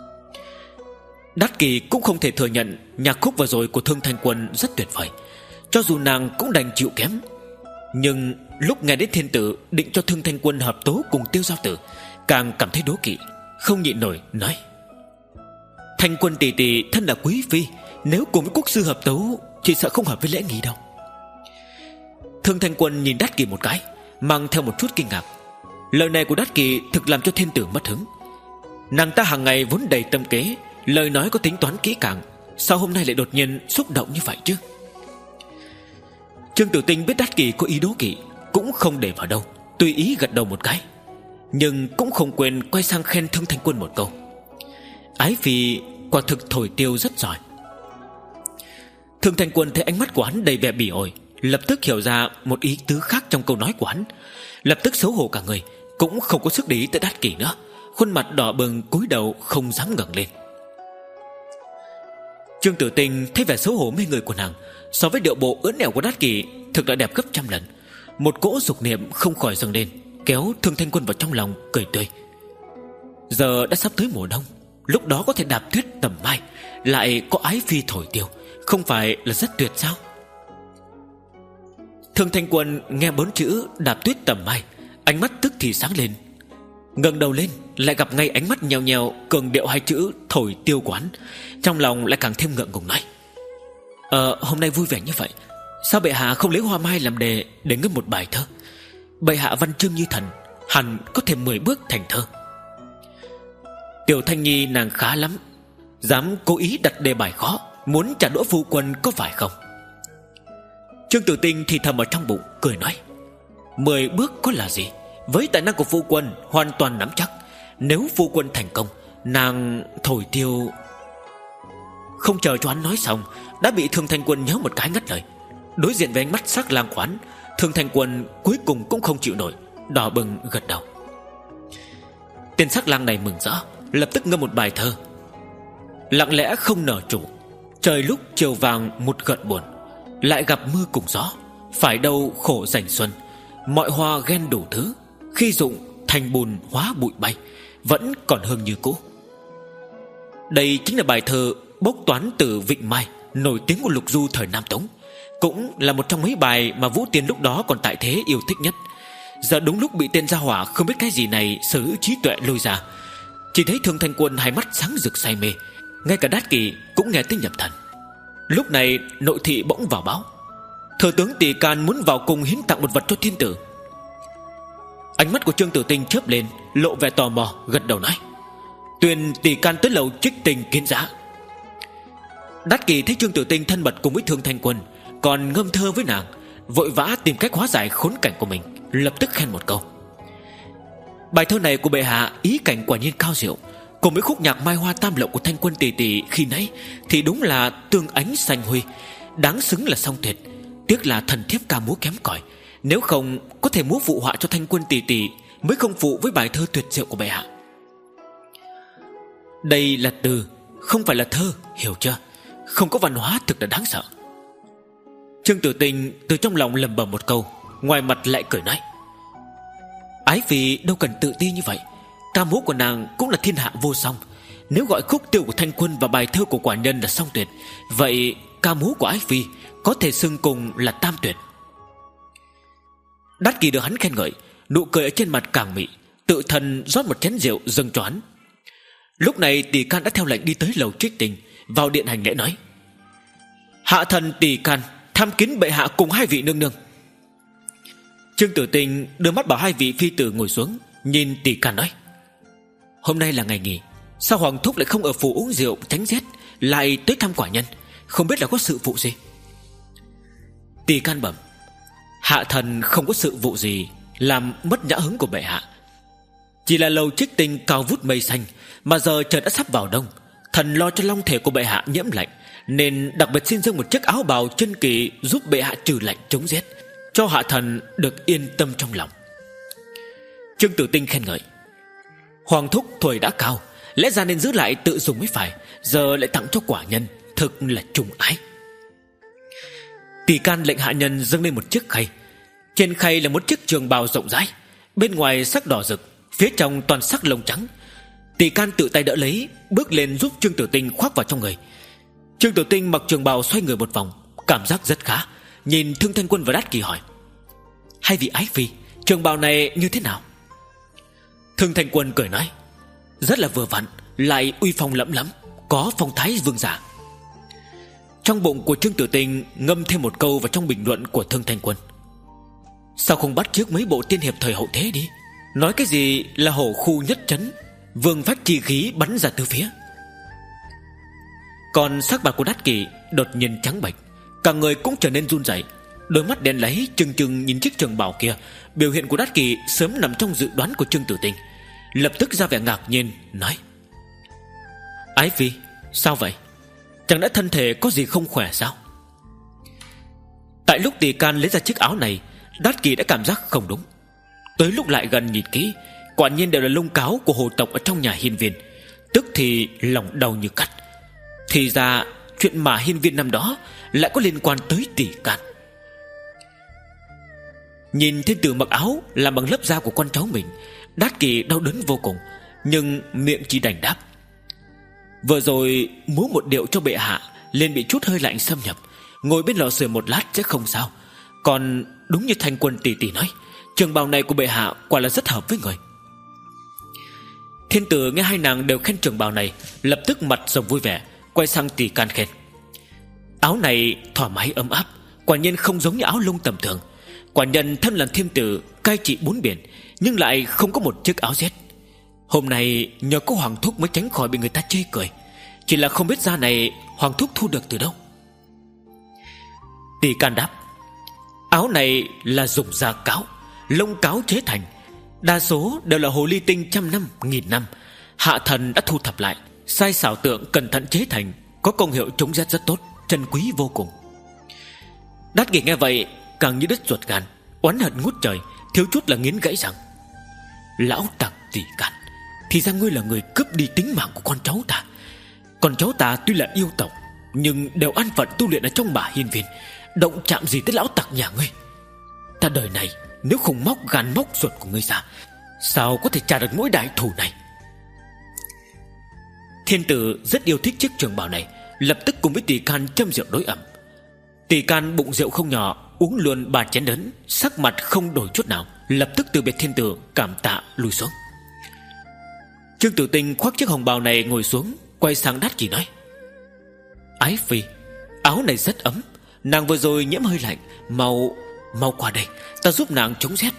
Đát Kỳ cũng không thể thừa nhận nhạc khúc vừa rồi của Thương Thanh Quân rất tuyệt vời, cho dù nàng cũng đành chịu kém. Nhưng lúc nghe đến thiên tử định cho Thương Thanh Quân hợp tấu cùng Tiêu Giao Tử, càng cảm thấy đố kỵ, không nhịn nổi nói: Thanh Quân tỷ tỷ thân là quý phi, nếu cùng với quốc sư hợp tấu chỉ sợ không hợp với lễ nghi đâu. Thương Thanh Quân nhìn Đát Kỳ một cái, mang theo một chút kinh ngạc. Lời này của Đát Kỳ thực làm cho thiên tử mất hứng. Nàng ta hàng ngày vốn đầy tâm kế, lời nói có tính toán kỹ càng, sao hôm nay lại đột nhiên xúc động như vậy chứ? Trương Tiểu Tinh biết Đát Kỳ có ý đố kỵ, cũng không để vào đâu, tùy ý gật đầu một cái, nhưng cũng không quên quay sang khen Thương Thanh Quân một câu: ái phi quả thực thổi tiêu rất giỏi. Thương Thanh Quân thấy ánh mắt của hắn đầy vẻ bỉ ổi, lập tức hiểu ra một ý tứ khác trong câu nói của hắn, lập tức xấu hổ cả người, cũng không có sức để ý tới Đát Kỳ nữa, khuôn mặt đỏ bừng cúi đầu không dám ngẩng lên. Trương Tử Tinh thấy vẻ xấu hổ mê người của nàng so với điệu bộ ưỡn nẻo của Đát Kỳ thực đã đẹp gấp trăm lần, một cỗ dục niệm không khỏi dâng lên, kéo Thương Thanh Quân vào trong lòng, cười tươi. Giờ đã sắp tới mùa đông, lúc đó có thể đạp tuyết tầm mai, lại có ái phi thổi tiêu, không phải là rất tuyệt sao? Thương Thanh Quân nghe bốn chữ đạp tuyết tầm mai, ánh mắt tức thì sáng lên, ngẩng đầu lên lại gặp ngay ánh mắt nheo nheo cường điệu hai chữ thổi tiêu quán, trong lòng lại càng thêm ngượng ngùng nói: Ờ hôm nay vui vẻ như vậy, sao bệ hạ không lấy hoa mai làm đề để ngâm một bài thơ? Bệ hạ văn chương như thần, hẳn có thể mười bước thành thơ. Tiểu Thanh Nhi nàng khá lắm, dám cố ý đặt đề bài khó, muốn trả đũa phu quân có phải không? Trương Tử Tinh thì thầm ở trong bụng, cười nói: Mười bước có là gì, với tài năng của phu quân hoàn toàn nắm chắc. Nếu phu quân thành công, nàng thổi tiêu. Không chờ cho hắn nói xong, đã bị Thương Thanh Quân nhớ một cái ngắt lời. Đối diện với ánh mắt sắc lang quán, Thương Thanh Quân cuối cùng cũng không chịu nổi, đỏ bừng gật đầu. Tên sắc lang này mừng rỡ, lập tức ngâm một bài thơ: Lặng lẽ không nở chủ, trời lúc chiều vàng một gợn buồn, lại gặp mưa cùng gió, phải đâu khổ rảnh xuân. Mọi hoa ghen đủ thứ, khi rụng thành bùn hóa bụi bay, vẫn còn hương như cũ. Đây chính là bài thơ bốc toán từ Vịnh Mai, nổi tiếng của lục du thời Nam Tống, cũng là một trong mấy bài mà Vũ Tiên lúc đó còn tại thế yêu thích nhất. Giờ đúng lúc bị tên gia hỏa không biết cái gì này sở hữu trí tuệ lôi ra, chỉ thấy Thương Thanh Quân hai mắt sáng rực say mê, ngay cả Đát Kỳ cũng nghe tới nhập thần. Lúc này nội thị bỗng vào báo: Thừa tướng Tỷ Can muốn vào cùng hiến tặng một vật cho thiên tử. Ánh mắt của Trương Tử Tinh chớp lên, lộ vẻ tò mò, gật đầu nói: Tuyền Tỷ Can tới lầu trích tình kiến giá. Đát Kỳ thấy Trương Tử Tinh thân mật cùng với Thương Thanh Quân, còn ngâm thơ với nàng, vội vã tìm cách hóa giải khốn cảnh của mình, lập tức khen một câu: Bài thơ này của bệ hạ ý cảnh quả nhiên cao diệu, cùng với khúc nhạc Mai Hoa Tam Lộng của Thanh Quân tỷ tỷ khi nãy thì đúng là tương ánh xanh huy, đáng xứng là song tuyệt. Tiếc là thần thiếp ca múa kém cỏi, nếu không có thể múa phụ họa cho Thanh Quân tỷ tỷ mới không phụ với bài thơ tuyệt diệu của bệ hạ. Đây là từ, không phải là thơ, hiểu chưa? Không có văn hóa thực là đáng sợ. Trương Tử Tinh từ trong lòng lẩm bẩm một câu, ngoài mặt lại cười nói: Ái phi đâu cần tự ti như vậy, ca múa của nàng cũng là thiên hạ vô song. Nếu gọi khúc tiêu của Thanh Quân và bài thơ của quả nhân là song tuyệt, vậy ca múa của ái phi có thể xưng cùng là tam tuyệt. Đát Kỳ được hắn khen ngợi, nụ cười ở trên mặt càng mị, tự thân rót một chén rượu dâng cho hắn. Lúc này Tỷ Can đã theo lệnh đi tới lầu trích tình, vào điện hành lễ nói: Hạ thần Tỷ Can tham kiến bệ hạ cùng hai vị nương nương. Trương Tử Tinh đưa mắt bảo hai vị phi tử ngồi xuống, nhìn Tỷ Can nói: Hôm nay là ngày nghỉ, sao hoàng thúc lại không ở phủ uống rượu tránh rét, lại tới thăm quả nhân? Không biết là có sự vụ gì? Tỷ Can bẩm: Hạ thần không có sự vụ gì làm mất nhã hứng của bệ hạ. Chỉ là lầu trích tinh cao vút mây xanh, mà giờ trời đã sắp vào đông, thần lo cho long thể của bệ hạ nhiễm lạnh, nên đặc biệt xin dâng một chiếc áo bào chân kỳ giúp bệ hạ trừ lạnh chống rét, cho hạ thần được yên tâm trong lòng. Trương Tử Tinh khen ngợi: Hoàng thúc tuổi đã cao, lẽ ra nên giữ lại tự dùng mới phải, giờ lại tặng cho quả nhân, thực là trùng ái. Tỷ Can lệnh hạ nhân dâng lên một chiếc khay. Trên khay là một chiếc trường bào rộng rãi, bên ngoài sắc đỏ rực, phía trong toàn sắc lông trắng. Tỷ Can tự tay đỡ lấy, bước lên giúp Trương Tử Tinh khoác vào trong người. Trương Tử Tinh mặc trường bào xoay người một vòng, cảm giác rất khá. Nhìn Thương Thanh Quân và Đát Kỳ hỏi: Hai vị ái phi, trường bào này như thế nào? Thương Thanh Quân cười nói: Rất là vừa vặn, lại uy phong lẫm lẫm, có phong thái vương giả. Trong bụng của Trương Tử Tinh ngâm thêm một câu vào trong bình luận của Thương Thanh Quân: Sao không bắt chước mấy bộ tiên hiệp thời hậu thế đi? Nói cái gì là hổ khu nhất trấn, vương vách chi khí bắn ra từ phía. Còn sắc mặt của Đát Kỳ đột nhiên trắng bệch, cả người cũng trở nên run rẩy, đôi mắt đen láy trừng trừng nhìn chiếc trường bào kia. Biểu hiện của Đát Kỳ sớm nằm trong dự đoán của Trương Tử Tinh, lập tức ra vẻ ngạc nhiên nói: Ái phi, sao vậy? Chẳng lẽ thân thể có gì không khỏe sao? Tại lúc Tỷ Can lấy ra chiếc áo này, Đát Kỳ đã cảm giác không đúng. Tới lúc lại gần nhìn kỹ, quả nhiên đều là lông cáo của hồ tộc ở trong nhà hiên viên. Tức thì lòng đau như cắt. Thì ra chuyện mà hiên viên năm đó lại có liên quan tới Tỷ Can. Nhìn thiên tử mặc áo làm bằng lớp da của con cháu mình, Đát Kỳ đau đớn vô cùng, nhưng miệng chỉ đành đáp: Vừa rồi múa một điệu cho bệ hạ, liền bị chút hơi lạnh xâm nhập, ngồi bên lò sưởi một lát sẽ không sao. Còn đúng như Thanh Quân tỷ tỷ nói, trường bào này của bệ hạ quả là rất hợp với người. Thiên tử nghe hai nàng đều khen trường bào này, lập tức mặt rồng vui vẻ, quay sang Tỷ Can khen: Áo này thoải mái ấm áp, quả nhiên không giống như áo lông tầm thường. Quả nhân thân là thiên tử cai trị bốn biển, nhưng lại không có một chiếc áo rét. Hôm nay nhờ có hoàng thúc mới tránh khỏi bị người ta chê cười. Chỉ là không biết da này hoàng thúc thu được từ đâu. Tỷ Can đáp: Áo này là dùng da cáo, lông cáo chế thành, đa số đều là hồ ly tinh trăm năm, nghìn năm. Hạ thần đã thu thập lại, sai xảo tượng cẩn thận chế thành, có công hiệu chống rét rất tốt, trân quý vô cùng. Đát Kỳ nghe vậy càng như đứt ruột gan, oán hận ngút trời, thiếu chút là nghiến gãy rằng: Lão tặc Tỷ Can, thì ra ngươi là người cướp đi tính mạng của con cháu ta. Con cháu ta tuy là yêu tộc, nhưng đều an phận tu luyện ở trong Mã Hiên Viên, động chạm gì tới lão tặc nhà ngươi. Ta đời này nếu không móc gan móc ruột của ngươi ra, sao có thể trả được nỗi đại thù này? Thiên tử rất yêu thích chiếc trường bào này, lập tức cùng với Tỷ Can châm rượu đối ẩm. Tỷ Can bụng rượu không nhỏ, uống luôn ba chén lớn, sắc mặt không đổi chút nào, lập tức từ biệt thiên tử, cảm tạ lùi xuống. Trương Tử Tinh khoác chiếc hồng bào này ngồi xuống, quay sang Đát Kỳ nói: Ái phi, áo này rất ấm, nàng vừa rồi nhiễm hơi lạnh, mau mau qua đây, ta giúp nàng chống rét.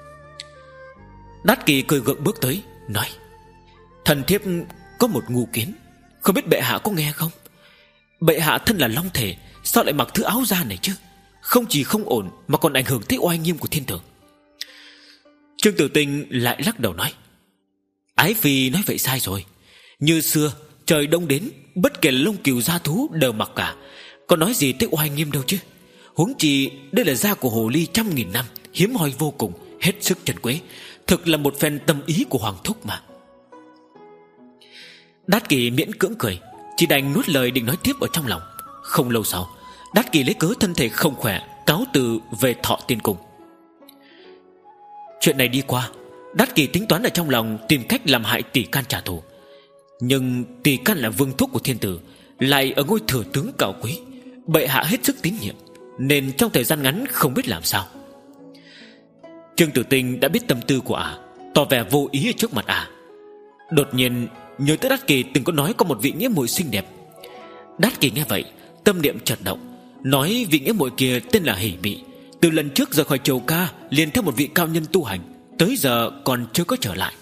Đát Kỳ cười gượng bước tới, nói: Thần thiếp có một ngu kiến, không biết bệ hạ có nghe không? Bệ hạ thân là long thể, sao lại mặc thứ áo da này chứ? Không chỉ không ổn mà còn ảnh hưởng tới oai nghiêm của thiên tử. Trương Tử Tinh lại lắc đầu nói: Ái phi nói vậy sai rồi. Như xưa trời đông đến, bất kể là lông cừu da thú đều mặc cả, có nói gì tới oai nghiêm đâu chứ. Huống chi đây là da của hồ ly trăm nghìn năm, hiếm hoi vô cùng, hết sức trân quý, thực là một phen tâm ý của hoàng thúc mà. Đát Kỳ miễn cưỡng cười, chỉ đành nuốt lời định nói tiếp ở trong lòng. Không lâu sau, Đát Kỳ lấy cớ thân thể không khỏe, cáo từ về Thọ Tiên Cung. Chuyện này đi qua, Đát Kỳ tính toán ở trong lòng tìm cách làm hại Tỷ Can trả thù. Nhưng Tỷ Can là vương thúc của thiên tử, lại ở ngôi thừa tướng cao quý, bệ hạ hết sức tín nhiệm, nên trong thời gian ngắn không biết làm sao. Trương Tử Tinh đã biết tâm tư của ả, tỏ vẻ vô ý ở trước mặt ả. Đột nhiên nhớ tới Đát Kỳ từng có nói có một vị nghĩa muội xinh đẹp. Đát Kỳ nghe vậy, tâm niệm chợt động, nói vị nghĩa muội kia tên là Hỉ Mị, từ lần trước rời khỏi Triều Ca liền theo một vị cao nhân tu hành, tới giờ còn chưa có trở lại.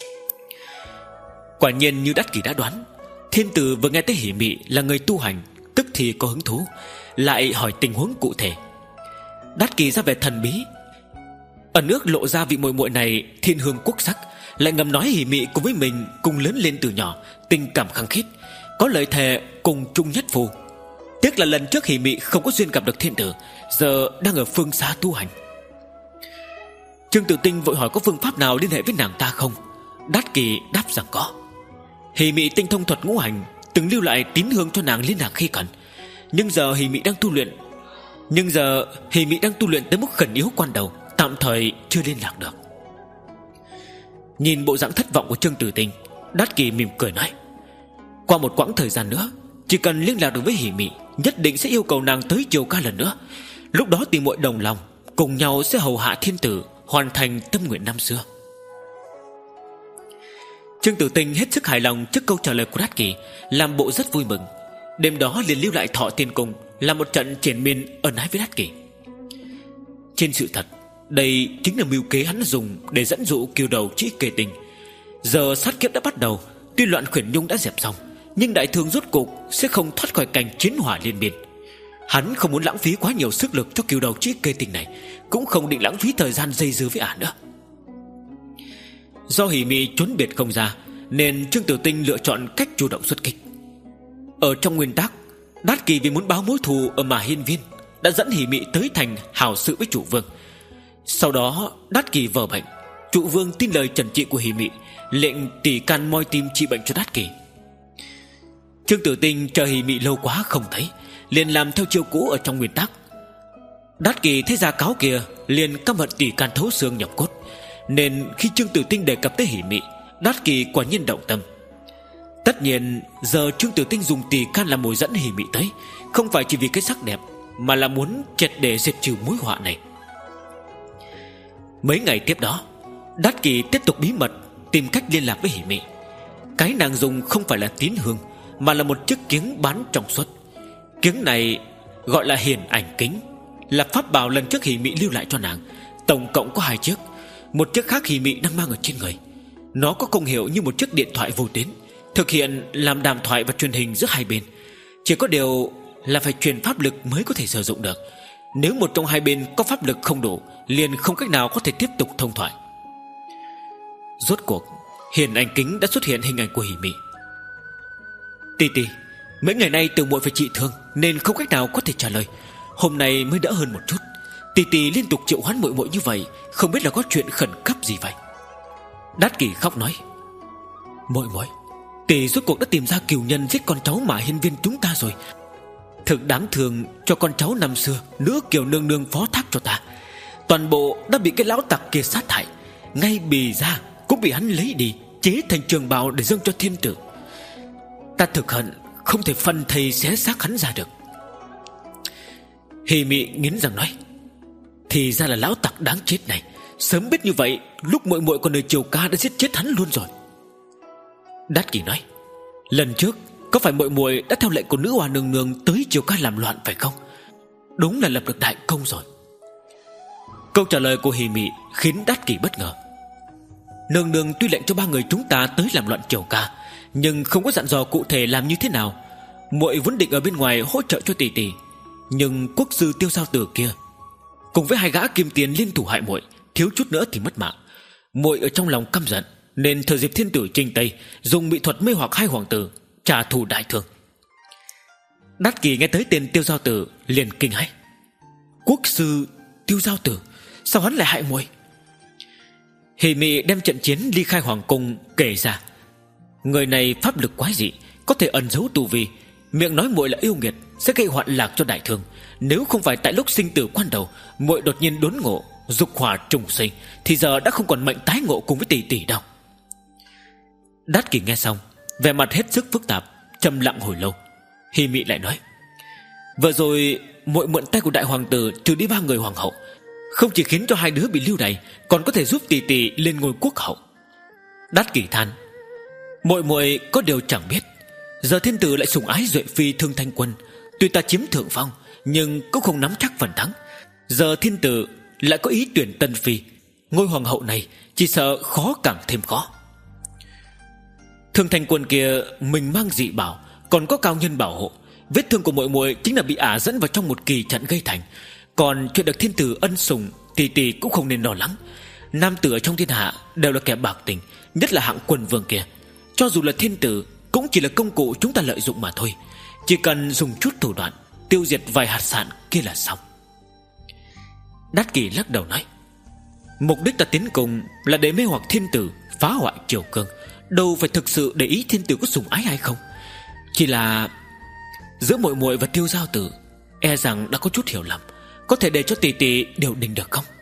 Quả nhiên như Đát Kỷ đã đoán, thiên tử vừa nghe tới Hỉ Mị là người tu hành, tức thì có hứng thú, lại hỏi tình huống cụ thể. Đát Kỷ ra vẻ thần bí, ẩn ước lộ ra vị muội muội này thiên hương quốc sắc, lại ngầm nói Hỉ Mị cùng với mình cùng lớn lên từ nhỏ, tình cảm khăng khít, có lời thề cùng chung nhất phù. Tiếc là lần trước Hỉ Mị không có duyên gặp được thiên tử, giờ đang ở phương xa tu hành. Trương Tử Tinh vội hỏi có phương pháp nào liên hệ với nàng ta không. Đát Kỷ đáp rằng có. Hỉ Mị tinh thông thuật ngũ hành, từng lưu lại tín hương cho nàng liên lạc khi cần. Nhưng giờ Hỉ Mị đang tu luyện Nhưng giờ Hỉ Mị đang tu luyện tới mức khẩn yếu quan đầu, tạm thời chưa liên lạc được. Nhìn bộ dạng thất vọng của Trương Tử Tinh, Đát Kỷ mỉm cười nói, qua một quãng thời gian nữa, chỉ cần liên lạc được với Hỉ Mị, nhất định sẽ yêu cầu nàng tới Triều Ca lần nữa. Lúc đó tìm muội đồng lòng, cùng nhau sẽ hầu hạ thiên tử, hoàn thành tâm nguyện năm xưa. Trương Tử Tinh hết sức hài lòng trước câu trả lời của Đát Kỷ, làm bộ rất vui mừng. Đêm đó liền lưu lại Thọ Tiên Cung, làm một trận triển miên ân ái với Đát Kỷ. Trên sự thật, đây chính là mưu kế hắn dùng để dẫn dụ kiều đầu Trĩ Kê Tinh. Giờ sát kiếp đã bắt đầu, tuy loạn khuyển nhung đã dẹp xong, nhưng đại thương rốt cục sẽ không thoát khỏi cảnh chiến hỏa liên miên. Hắn không muốn lãng phí quá nhiều sức lực cho kiều đầu Trĩ Kê Tinh này, cũng không định lãng phí thời gian dây dưa với ả nữa. Do Hỉ Mị trốn biệt không ra, nên Trương Tử Tinh lựa chọn cách chủ động xuất kích. Ở trong nguyên tắc, Đát Kỷ vì muốn báo mối thù ở Mà Hiên Viên, đã dẫn Hỉ Mị tới thành hảo sự với chủ vương. Sau đó Đát Kỷ vờ bệnh, chủ vương tin lời trần trị của Hỉ Mị, lệnh tỷ can moi tim trị bệnh cho Đát Kỷ. Trương Tử Tinh chờ Hỉ Mị lâu quá không thấy, liền làm theo chiêu cũ ở trong nguyên tắc. Đát Kỷ thấy ra cáo kia, liền căm hận tỷ can thấu xương nhập cốt, nên khi Trương Tử Tinh đề cập tới Hỉ Mị, Đát Kỷ quả nhiên động tâm. Tất nhiên giờ Trương Tử Tinh dùng tỷ can làm mồi dẫn Hỉ Mị tới, không phải chỉ vì cái sắc đẹp, mà là muốn triệt để diệt trừ mối họa này. Mấy ngày tiếp đó, Đát Kỷ tiếp tục bí mật tìm cách liên lạc với Hỉ Mị. Cái nàng dùng không phải là tín hương, mà là một chiếc kiếng bán trong suốt. Kiếng này gọi là Hiển Ảnh Kính, là pháp bảo lần trước Hỉ Mị lưu lại cho nàng. Tổng cộng có hai chiếc, một chiếc khác Hỉ Mị đang mang ở trên người. Nó có công hiệu như một chiếc điện thoại vô tuyến, thực hiện làm đàm thoại và truyền hình giữa hai bên. Chỉ có điều là phải truyền pháp lực mới có thể sử dụng được. Nếu một trong hai bên có pháp lực không đủ, liền không cách nào có thể tiếp tục thông thoại. Rốt cuộc Hiển Ảnh Kính đã xuất hiện hình ảnh của Hỉ Mị. Tì tì, mấy ngày nay Tiểu muội phải trị thương, nên không cách nào có thể trả lời. Hôm nay mới đỡ hơn một chút. Tì tì liên tục triệu hoán muội muội như vậy, không biết là có chuyện khẩn cấp gì vậy. Đát Kỷ khóc nói, muội muội, tỷ rốt cuộc đã tìm ra cừu nhân giết con cháu Mà Hiên Viên chúng ta rồi. Thực đáng thương cho con cháu năm xưa nữa Kiều nương nương phó thác cho ta, toàn bộ đã bị cái lão tặc kia sát hại. Ngay bì ra cũng bị hắn lấy đi, chế thành trường bào để dâng cho thiên tử. Ta thực hận không thể phân thây xé xác hắn ra được. Hỉ Mị nghiến răng nói, thì ra là lão tặc đáng chết này. Sớm biết như vậy, lúc muội muội còn ở Triều Ca đã giết chết hắn luôn rồi. Đát Kỷ nói, lần trước có phải muội muội đã theo lệnh của nữ hoa nương nương tới Triều Ca làm loạn phải không? Đúng là lập được đại công rồi. Câu trả lời của Hỉ Mị khiến Đát Kỷ bất ngờ. Nương nương tuy lệnh cho ba người chúng ta tới làm loạn Triều Ca, nhưng không có dặn dò cụ thể làm như thế nào. Muội vốn định ở bên ngoài hỗ trợ cho tỷ tỷ, nhưng quốc sư Tiêu Giao Tử kia cùng với hai gã kim tiền liên thủ hại muội, thiếu chút nữa thì mất mạng. Muội ở trong lòng căm giận, nên thời dịp thiên tử trinh Tây, dùng mỹ thuật mê hoặc hai hoàng tử, trả thù đại thương. Đát Kỷ nghe tới tên Tiêu Giao Tử liền kinh hãi. Quốc sư Tiêu Giao Tử, sao hắn lại hại muội? Hỉ Mị đem trận chiến ly khai hoàng cung kể ra. Người này pháp lực quái dị, có thể ẩn giấu tu vi, miệng nói muội là yêu nghiệt, sẽ gây hoạn lạc cho đại thương. Nếu không phải tại lúc sinh tử quan đầu muội đột nhiên đốn ngộ, dục hỏa trùng sinh, thì giờ đã không còn mệnh tái ngộ cùng với tỷ tỷ đâu. Đát Kỷ nghe xong, vẻ mặt hết sức phức tạp, trầm lặng hồi lâu. Hỉ Mị lại nói, vừa rồi muội mượn tay của đại hoàng tử trừ đi ba người hoàng hậu, không chỉ khiến cho hai đứa bị lưu đày, còn có thể giúp tỷ tỷ lên ngôi quốc hậu. Đát Kỷ than, muội muội có điều chẳng biết, giờ thiên tử lại sủng ái duệ phi Thương Thanh Quân, tuy ta chiếm thượng phong, nhưng cũng không nắm chắc phần thắng. Giờ thiên tử lại có ý tuyển tân phi, ngôi hoàng hậu này chỉ sợ khó càng thêm khó. Thương Thanh Quân kia mình mang dị bảo, còn có cao nhân bảo hộ. Vết thương của muội muội chính là bị ả dẫn vào trong một kỳ trận gây thành. Còn chuyện được thiên tử ân sủng, tỷ tỷ cũng không nên lo lắng. Nam tử ở trong thiên hạ đều là kẻ bạc tình, nhất là hạng quân vương kia. Cho dù là thiên tử cũng chỉ là công cụ chúng ta lợi dụng mà thôi. Chỉ cần dùng chút thủ đoạn tiêu diệt vài hạt sạn kia là xong. Đát Kỷ lắc đầu nói, mục đích ta tiến cùng là để mê hoặc thiên tử, phá hoại triều cương, đâu phải thực sự để ý thiên tử có sủng ái hay không. Chỉ là giữa muội muội và Tiêu Giao Tử e rằng đã có chút hiểu lầm, có thể để cho tỷ tỷ điều đình được không?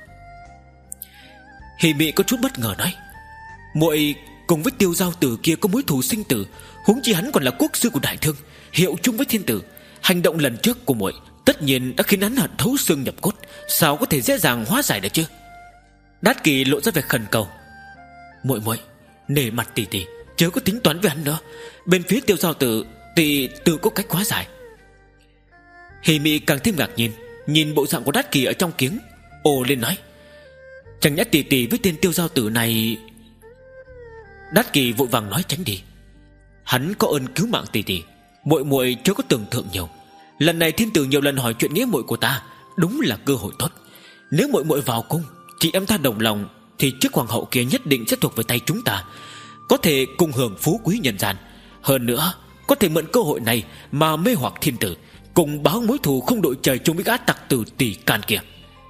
Hỉ Mị có chút bất ngờ nói, muội cùng với Tiêu Giao Tử kia có mối thù sinh tử, huống chi hắn còn là quốc sư của Đại Thương, hiệu chung với thiên tử. Hành động lần trước của muội tất nhiên đã khiến hắn hận thấu xương nhập cốt, sao có thể dễ dàng hóa giải được chứ? Đát Kỷ lộ ra vẻ khẩn cầu, muội muội nể mặt tỷ tỷ, chớ có tính toán với hắn nữa. Bên phía Tiêu Giao Tử tỷ tự có cách hóa giải. Hỉ Mị càng thêm ngạc nhiên, nhìn bộ dạng của Đát Kỷ ở trong kiếng, ồ lên nói, chẳng nhẽ tỷ tỷ với tên Tiêu Giao Tử này... Đát Kỷ vội vàng nói tránh đi, hắn có ơn cứu mạng tỷ tỷ, muội muội chớ có tưởng tượng nhiều. Lần này thiên tử nhiều lần hỏi chuyện nghĩa muội của ta, đúng là cơ hội tốt. Nếu muội muội vào cung, chị em ta đồng lòng, thì chiếc hoàng hậu kia nhất định sẽ thuộc về tay chúng ta, có thể cùng hưởng phú quý nhân gian. Hơn nữa có thể mượn cơ hội này mà mê hoặc thiên tử, cùng báo mối thù không đội trời chung với gã tặc tử tỷ can kia.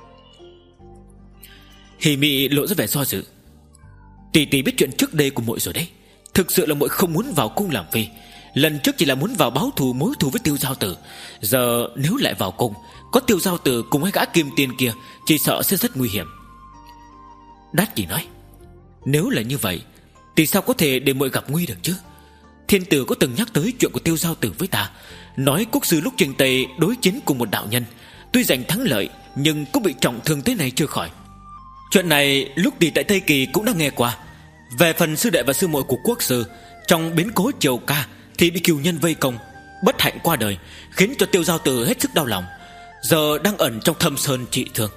Hỉ Mị lộ ra vẻ do dự, tỷ tỷ biết chuyện trước đây của muội rồi đấy. Thực sự là muội không muốn vào cung làm phi. Lần trước chỉ là muốn vào báo thù mối thù với Tiêu Giao Tử, giờ nếu lại vào cung, có Tiêu Giao Tử cùng với gã kim tiên kia, chỉ sợ sẽ rất nguy hiểm. Đát Kỷ nói, nếu là như vậy thì sao có thể để muội gặp nguy được chứ? Thiên tử có từng nhắc tới chuyện của Tiêu Giao Tử với ta, nói quốc sư lúc trình Tây đối chiến cùng một đạo nhân, tuy giành thắng lợi nhưng cũng bị trọng thương thế này chưa khỏi. Chuyện này lúc đi tại Tây Kỳ cũng đã nghe qua. Về phần sư đệ và sư muội của quốc sư, trong biến cố triều ca thì bị cừu nhân vây công, bất hạnh qua đời, khiến cho Tiêu Giao Tử hết sức đau lòng, giờ đang ẩn trong thâm sơn trị thương.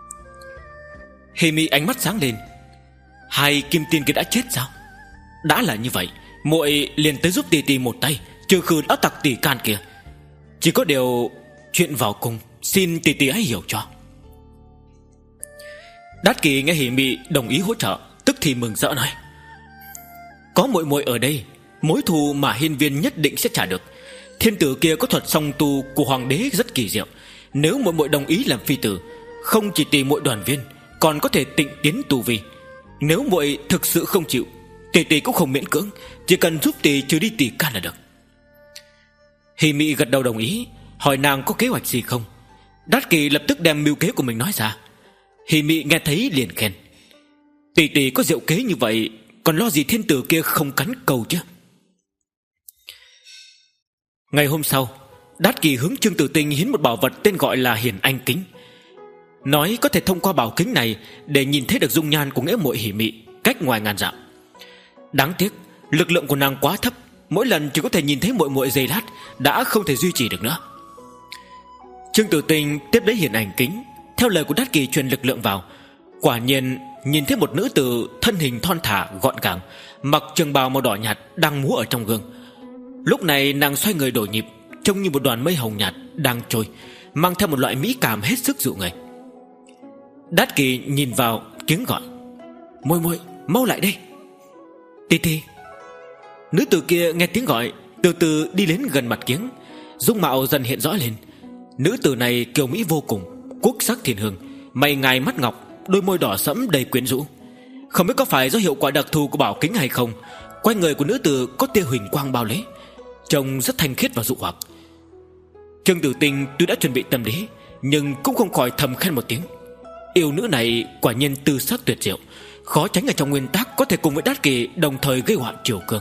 Hỉ Mị ánh mắt sáng lên, hai kim tiên kia đã chết sao? Đã là như vậy, muội liền tới giúp tỷ tỷ một tay, trừ khử áo tặc tỷ can kia. Chỉ có điều chuyện vào cung xin tỷ tỷ hãy hiểu cho. Đát Kỷ nghe Hỉ Mị đồng ý hỗ trợ, tức thì mừng rỡ nói, có muội muội ở đây, mối thù mà hiên viên nhất định sẽ trả được. Thiên tử kia có thuật song tu của hoàng đế rất kỳ diệu, nếu muội muội đồng ý làm phi tử, không chỉ tỷ muội đoàn viên, còn có thể tịnh tiến tu vi. Nếu muội thực sự không chịu, tỷ tỷ cũng không miễn cưỡng, chỉ cần giúp tỷ trừ đi tỷ can là được. Hỉ Mị gật đầu đồng ý, hỏi nàng có kế hoạch gì không. Đát Kỷ lập tức đem mưu kế của mình nói ra. Hỉ Mị nghe thấy liền khen, tỷ tỷ có diệu kế như vậy, còn lo gì thiên tử kia không cắn câu chứ. Ngày hôm sau, Đát Kỷ hướng Trương Tử Tinh hiến một bảo vật tên gọi là Hiển Anh Kính, nói có thể thông qua bảo kính này để nhìn thấy được dung nhan của nghĩa muội Hỉ Mị cách ngoài ngàn dặm. Đáng tiếc lực lượng của nàng quá thấp, mỗi lần chỉ có thể nhìn thấy muội muội giây lát, đã không thể duy trì được nữa. Trương Tử Tinh tiếp lấy Hiển Ảnh Kính, theo lời của Đát Kỷ truyền lực lượng vào, quả nhiên nhìn thấy một nữ tử thân hình thon thả gọn gàng, mặc trường bào màu đỏ nhạt đang múa ở trong gương. Lúc này nàng xoay người đổi nhịp, trông như một đoàn mây hồng nhạt đang trôi, mang theo một loại mỹ cảm hết sức dụ người. Đát Kỷ nhìn vào tiếng gọi, muội muội mau lại đây. Tì tì. Nữ tử kia nghe tiếng gọi, từ từ đi đến gần mặt kiếng, dung mạo dần hiện rõ lên. Nữ tử này kiều mỹ vô cùng, quốc sắc thiên hương, mày ngài mắt ngọc, đôi môi đỏ sẫm đầy quyến rũ. Không biết có phải do hiệu quả đặc thù của bảo kính hay không, quanh người của nữ tử có tia huỳnh quang bao lấy, trông rất thanh khiết và dụ hoặc. Trương Tử Tinh tuy đã chuẩn bị tâm lý, nhưng cũng không khỏi thầm khen một tiếng, yêu nữ này quả nhiên tư sắc tuyệt diệu, khó tránh ở trong nguyên tắc có thể cùng với Đát Kỷ đồng thời gây họa triều cương.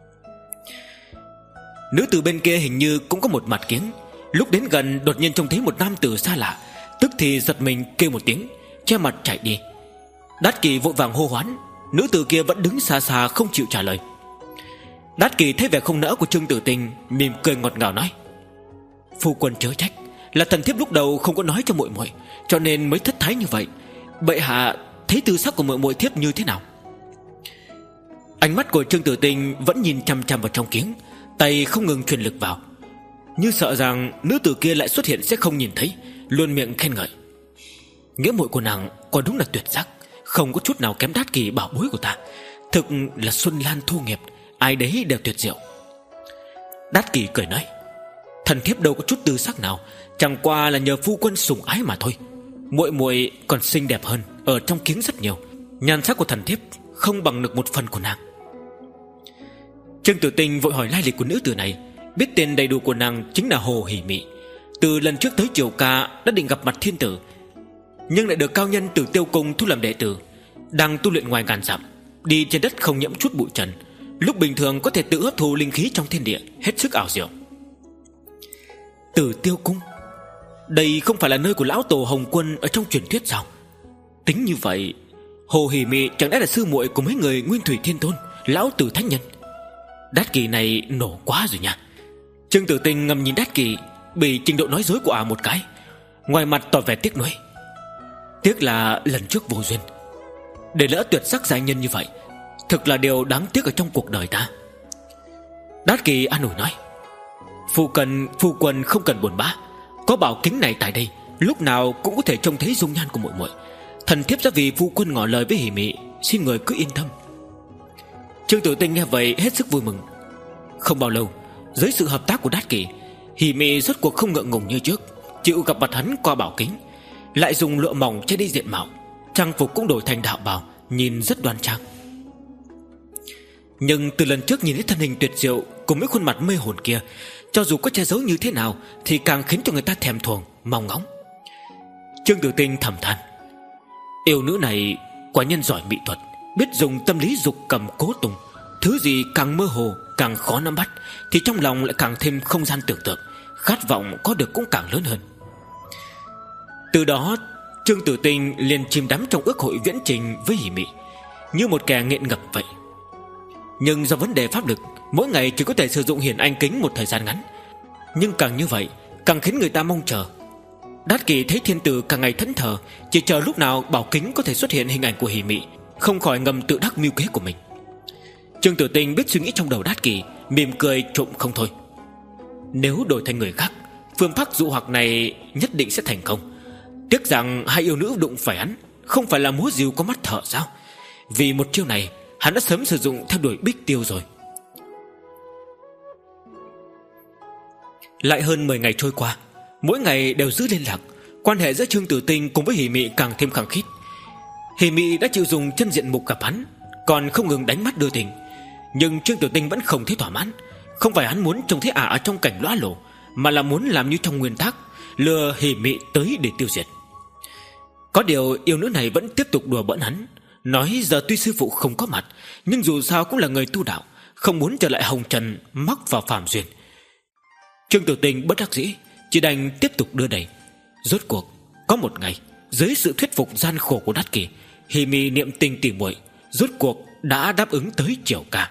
Nữ tử bên kia hình như cũng có một mặt kiếng, lúc đến gần đột nhiên trông thấy một nam tử xa lạ, tức thì giật mình kêu một tiếng, che mặt chạy đi. Đát Kỷ vội vàng hô hoán, nữ tử kia vẫn đứng xa xa không chịu trả lời. Đát Kỷ thấy vẻ không nỡ của Trương Tử Tinh, mỉm cười ngọt ngào nói, phu quân chớ trách, Là thần thiếp lúc đầu không có nói cho muội muội, cho nên mới thất thái như vậy. Bệ hạ thấy tư sắc của muội muội thiếp như thế nào? Ánh mắt của Trương Tử Tinh vẫn nhìn chăm chăm vào trong kiếng, tay không ngừng truyền lực vào, như sợ rằng nữ tử kia lại xuất hiện sẽ không nhìn thấy, luôn miệng khen ngợi. Nghĩa muội của nàng quả đúng là tuyệt sắc, không có chút nào kém Đát Kỳ bảo bối của ta. Thực là xuân lan thu nghiệp, ai đấy đều tuyệt diệu. Đát Kỳ cười nói, thần thiếp đâu có chút tư sắc nào, chẳng qua là nhờ phu quân sủng ái mà thôi. Muội muội còn xinh đẹp hơn ở trong kiếng rất nhiều, nhan sắc của thần thiếp không bằng được một phần của nàng. Trương Tử Tinh vội hỏi lai lịch của nữ tử này, biết tên đầy đủ của nàng chính là Hồ Hỉ Mị. Từ lần trước tới Triều Ca đã định gặp mặt thiên tử, nhưng lại được cao nhân từ Tiêu Cung thu làm đệ tử, đang tu luyện ngoài ngàn dặm, đi trên đất không nhiễm chút bụi trần, lúc bình thường có thể tự hấp thu linh khí trong thiên địa, hết sức ảo diệu. Từ Tiêu Cung, đây không phải là nơi của lão tổ Hồng Quân ở trong truyền thuyết sao? Tính như vậy, Hồ Hỉ Mị chẳng lẽ là sư muội của mấy người Nguyên Thủy Thiên Tôn, lão tử thánh nhân? Đát Kỳ này nổ quá rồi nha. Trương Tử Tinh ngầm nhìn Đát Kỳ bị trình độ nói dối của ả một cái, ngoài mặt tỏ vẻ tiếc nuối. Tiếc là lần trước vô duyên, để lỡ tuyệt sắc giai nhân như vậy, thực là điều đáng tiếc ở trong cuộc đời ta. Đát Kỳ an ủi nói, Phu cần phu quân không cần buồn bã, có bảo kính này tại đây, lúc nào cũng có thể trông thấy dung nhan của muội muội. Thần thiếp sẽ vì phu quân ngỏ lời với Hỉ Mị, xin người cứ yên tâm. Trương Tử Tinh nghe vậy hết sức vui mừng. Không bao lâu, dưới sự hợp tác của Đát Kỳ, Hỉ Mị rốt cuộc không ngượng ngùng như trước, chịu gặp mặt hắn qua bảo kính, lại dùng lụa mỏng che đi diện mạo, trang phục cũng đổi thành đạo bào, nhìn rất đoan trang. Nhưng từ lần trước nhìn thấy thân hình tuyệt diệu cùng với khuôn mặt mê hồn kia, cho dù có che giấu như thế nào thì càng khiến cho người ta thèm thuồng, mong ngóng. Trương Tử Tinh thầm than, yêu nữ này quả nhân giỏi mỹ thuật, biết dùng tâm lý dục cầm cố tùng. Thứ gì càng mơ hồ, càng khó nắm bắt, thì trong lòng lại càng thêm không gian tưởng tượng, khát vọng có được cũng càng lớn hơn. Từ đó Trương Tử Tinh liền chìm đắm trong ước hội viễn trình với Hỉ Mị, như một kẻ nghiện ngập vậy. Nhưng do vấn đề pháp lực, mỗi ngày chỉ có thể sử dụng hiển anh kính một thời gian ngắn. Nhưng càng như vậy càng khiến người ta mong chờ. Đát Kỳ thấy thiên tử càng ngày thẫn thờ, chỉ chờ lúc nào bảo kính có thể xuất hiện hình ảnh của Hỉ Mị, không khỏi ngầm tự đắc mưu kế của mình. Trương Tử Tinh biết suy nghĩ trong đầu Đát Kỳ, mỉm cười trộm không thôi. Nếu đổi thành người khác, phương pháp dụ hoặc này nhất định sẽ thành công. Tiếc rằng hai yêu nữ đụng phải hắn không phải là múa rìu có mắt thợ sao? Vì một chiêu này hắn đã sớm sử dụng theo đuổi Bích Tiêu rồi. Lại hơn mười ngày trôi qua, mỗi ngày đều giữ liên lạc. Quan hệ giữa Trương Tử Tinh cùng với Hỉ Mị càng thêm khăng khít. Hỉ Mị đã chịu dùng chân diện mục gặp hắn, còn không ngừng đánh mắt đưa tình. Nhưng Trương Tử Tinh vẫn không thấy thỏa mãn. Không phải hắn muốn trông thấy ả ở trong cảnh lõa lổ, mà là muốn làm như trong nguyên tắc, lừa Hỉ Mị tới để tiêu diệt. Có điều yêu nữ này vẫn tiếp tục đùa bỡn hắn, nói giờ tuy sư phụ không có mặt, nhưng dù sao cũng là người tu đạo, không muốn trở lại hồng trần mắc vào phàm duyên. Trương Tử Tinh bất đắc dĩ, chỉ đành tiếp tục đưa đẩy. Rốt cuộc có một ngày, dưới sự thuyết phục gian khổ của Đát Kỳ, Hỉ Mị niệm tình tỉ muội rốt cuộc đã đáp ứng tới Triều Ca.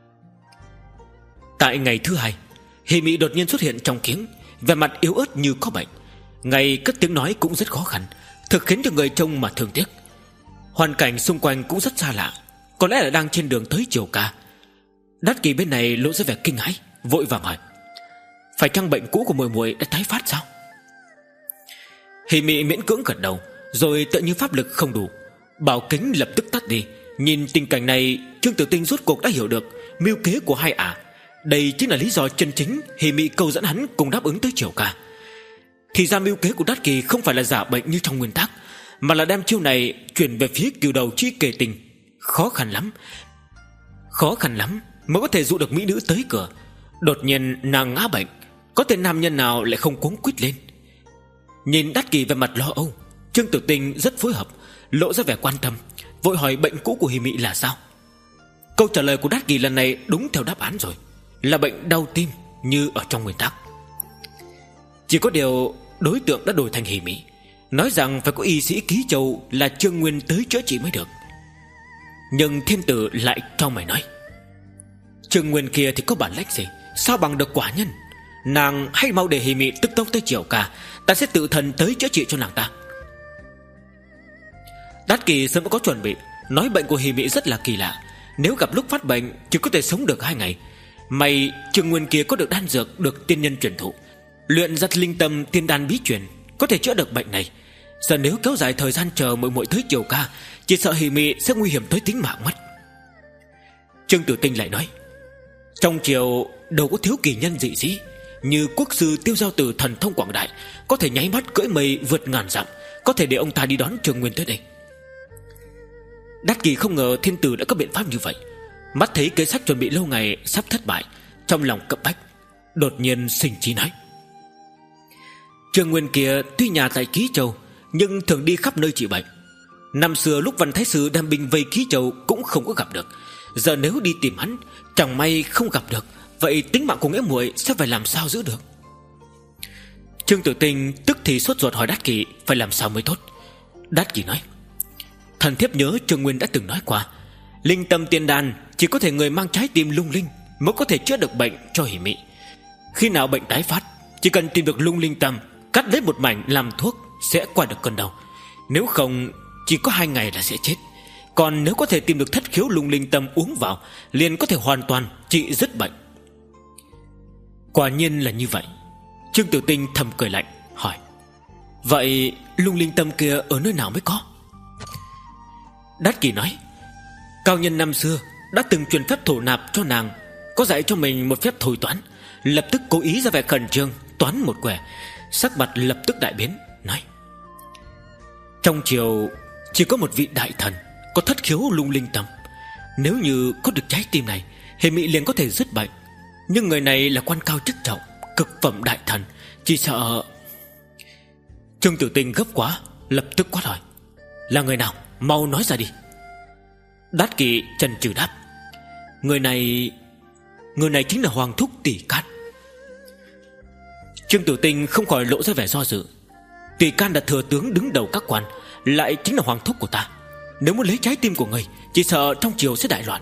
Tại ngày thứ hai, Hỉ Mị đột nhiên xuất hiện trong kiếng, vẻ mặt yếu ớt như có bệnh, ngay cất tiếng nói cũng rất khó khăn, thực khiến cho người trông mà thương tiếc. Hoàn cảnh xung quanh cũng rất xa lạ, có lẽ là đang trên đường tới Triều Ca. Đát Kỳ bên này lộ ra vẻ kinh hãi, vội vàng hỏi, phải chăng bệnh cũ của muội muội đã tái phát sao? Hỉ Mị miễn cưỡng gật đầu, rồi tự như pháp lực không đủ, bảo kính lập tức tắt đi. Nhìn tình cảnh này, Trương Tử Tinh rốt cuộc đã hiểu được mưu kế của hai ả. Đây chính là lý do chân chính Hỉ Mị cầu dẫn hắn cùng đáp ứng tới Triều Ca. Thì ra mưu kế của Đát Kỳ không phải là giả bệnh như trong nguyên tắc, mà là đem chiêu này chuyển về phía cửu đầu chi kề tình. Khó khăn lắm, khó khăn lắm mới có thể dụ được mỹ nữ tới cửa. Đột nhiên nàng ngã bệnh, có tên nam nhân nào lại không cuống quýt lên. Nhìn Đát Kỳ về mặt lo âu, Trương Tử Tinh rất phối hợp, lộ ra vẻ quan tâm, vội hỏi bệnh cũ của Hỉ Mị là sao. Câu trả lời của Đát Kỳ lần này đúng theo đáp án rồi, là bệnh đau tim như ở trong nguyên tắc. Chỉ có điều đối tượng đã đổi thành Hỉ Mị, nói rằng phải có y sĩ ký châu là Trương Nguyên tới chữa trị mới được. Nhưng thiên tử lại trong mày nói, Trương Nguyên kia thì có bản lĩnh gì, sao bằng được quả nhân. Nàng hãy mau để Hỉ Mị tức tốc tới Triều Ca, ta sẽ tự thân tới chữa trị cho nàng ta. Đát Kỳ sớm đã có chuẩn bị, nói bệnh của Hỉ Mị rất là kỳ lạ, nếu gặp lúc phát bệnh chỉ có thể sống được hai ngày. May Trương Nguyên kia có được đan dược được tiên nhân truyền thụ, luyện ra linh tâm tiên đan bí truyền, có thể chữa được bệnh này. Giờ nếu kéo dài thời gian chờ muội muội tới Triều Ca, chỉ sợ Hỉ Mị sẽ nguy hiểm tới tính mạng mất. Trương Tử Tinh lại nói, trong triều đâu có thiếu kỳ nhân dị sĩ, như quốc sư Tiêu Giao Tử thần thông quảng đại, có thể nháy mắt cưỡi mây vượt ngàn dặm, có thể để ông ta đi đón Trương Nguyên tới đây. Đát Kỳ không ngờ thiên tử đã có biện pháp như vậy, mắt thấy kế sách chuẩn bị lâu ngày sắp thất bại, trong lòng cấp bách, đột nhiên sinh trí nói, Trương Nguyên kia tuy nhà tại Ký Châu, nhưng thường đi khắp nơi trị bệnh. Năm xưa lúc Văn Thái Sư đem binh vây Ký Châu cũng không có gặp được, giờ nếu đi tìm hắn, chẳng may không gặp được, vậy tính mạng của nghĩa muội sẽ phải làm sao giữ được? Trương Tử Tinh tức thì sốt ruột hỏi Đát Kỳ phải làm sao mới tốt. Đát Kỳ nói, thần thiếp nhớ Trương Nguyên đã từng nói qua, linh tâm tiên đan chỉ có thể người mang trái tim lung linh mới có thể chữa được bệnh cho Hỉ Mị. Khi nào bệnh tái phát, chỉ cần tìm được lung linh tâm, cắt lấy một mảnh làm thuốc sẽ qua được cơn đau. Nếu không, chỉ có hai ngày là sẽ chết. Còn nếu có thể tìm được thất khiếu lung linh tâm uống vào, liền có thể hoàn toàn trị dứt bệnh. Quả nhiên là như vậy. Trương Tử Tinh thầm cười lạnh hỏi, vậy lung linh tâm kia ở nơi nào mới có? Đát Kỳ nói, cao nhân năm xưa đã từng truyền phép thổ nạp cho nàng, có dạy cho mình một phép thôi toán, lập tức cố ý ra vẻ khẩn trương toán một quẻ, sắc mặt lập tức đại biến, nói, trong triều chỉ có một vị đại thần có thất khiếu lung linh tâm, nếu như có được trái tim này, Hỉ Mị liền có thể dứt bệnh. Nhưng người này là quan cao chức trọng, cực phẩm đại thần, chỉ sợ... Trương Tử Tinh gấp quá, lập tức quát hỏi, là người nào, mau nói ra đi. Đát Kỳ chần chừ đáp, người này... Người này chính là Hoàng thúc Tỷ Can. Trương Tử Tinh không khỏi lộ ra vẻ do dự. Tỷ Can là thừa tướng đứng đầu các quan, lại chính là hoàng thúc của ta, nếu muốn lấy trái tim của người, chỉ sợ trong triều sẽ đại loạn.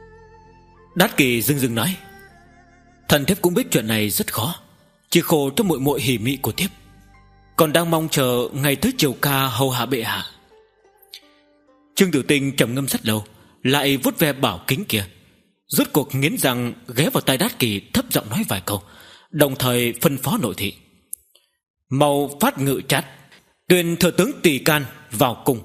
Đát Kỳ dưng dưng nói, thần thiếp cũng biết chuyện này rất khó, chỉ khổ cho muội muội Hỉ Mị của thiếp, còn đang mong chờ ngày tới Triều Ca hầu hạ bệ hạ. Trương Tử Tinh trầm ngâm rất lâu, lại vuốt ve bảo kính kia, rốt cuộc nghiến răng ghé vào tai Đát Kỳ thấp giọng nói vài câu, đồng thời phân phó nội thị, mau phát ngự trát, tuyên thừa tướng Tỷ Can vào cung.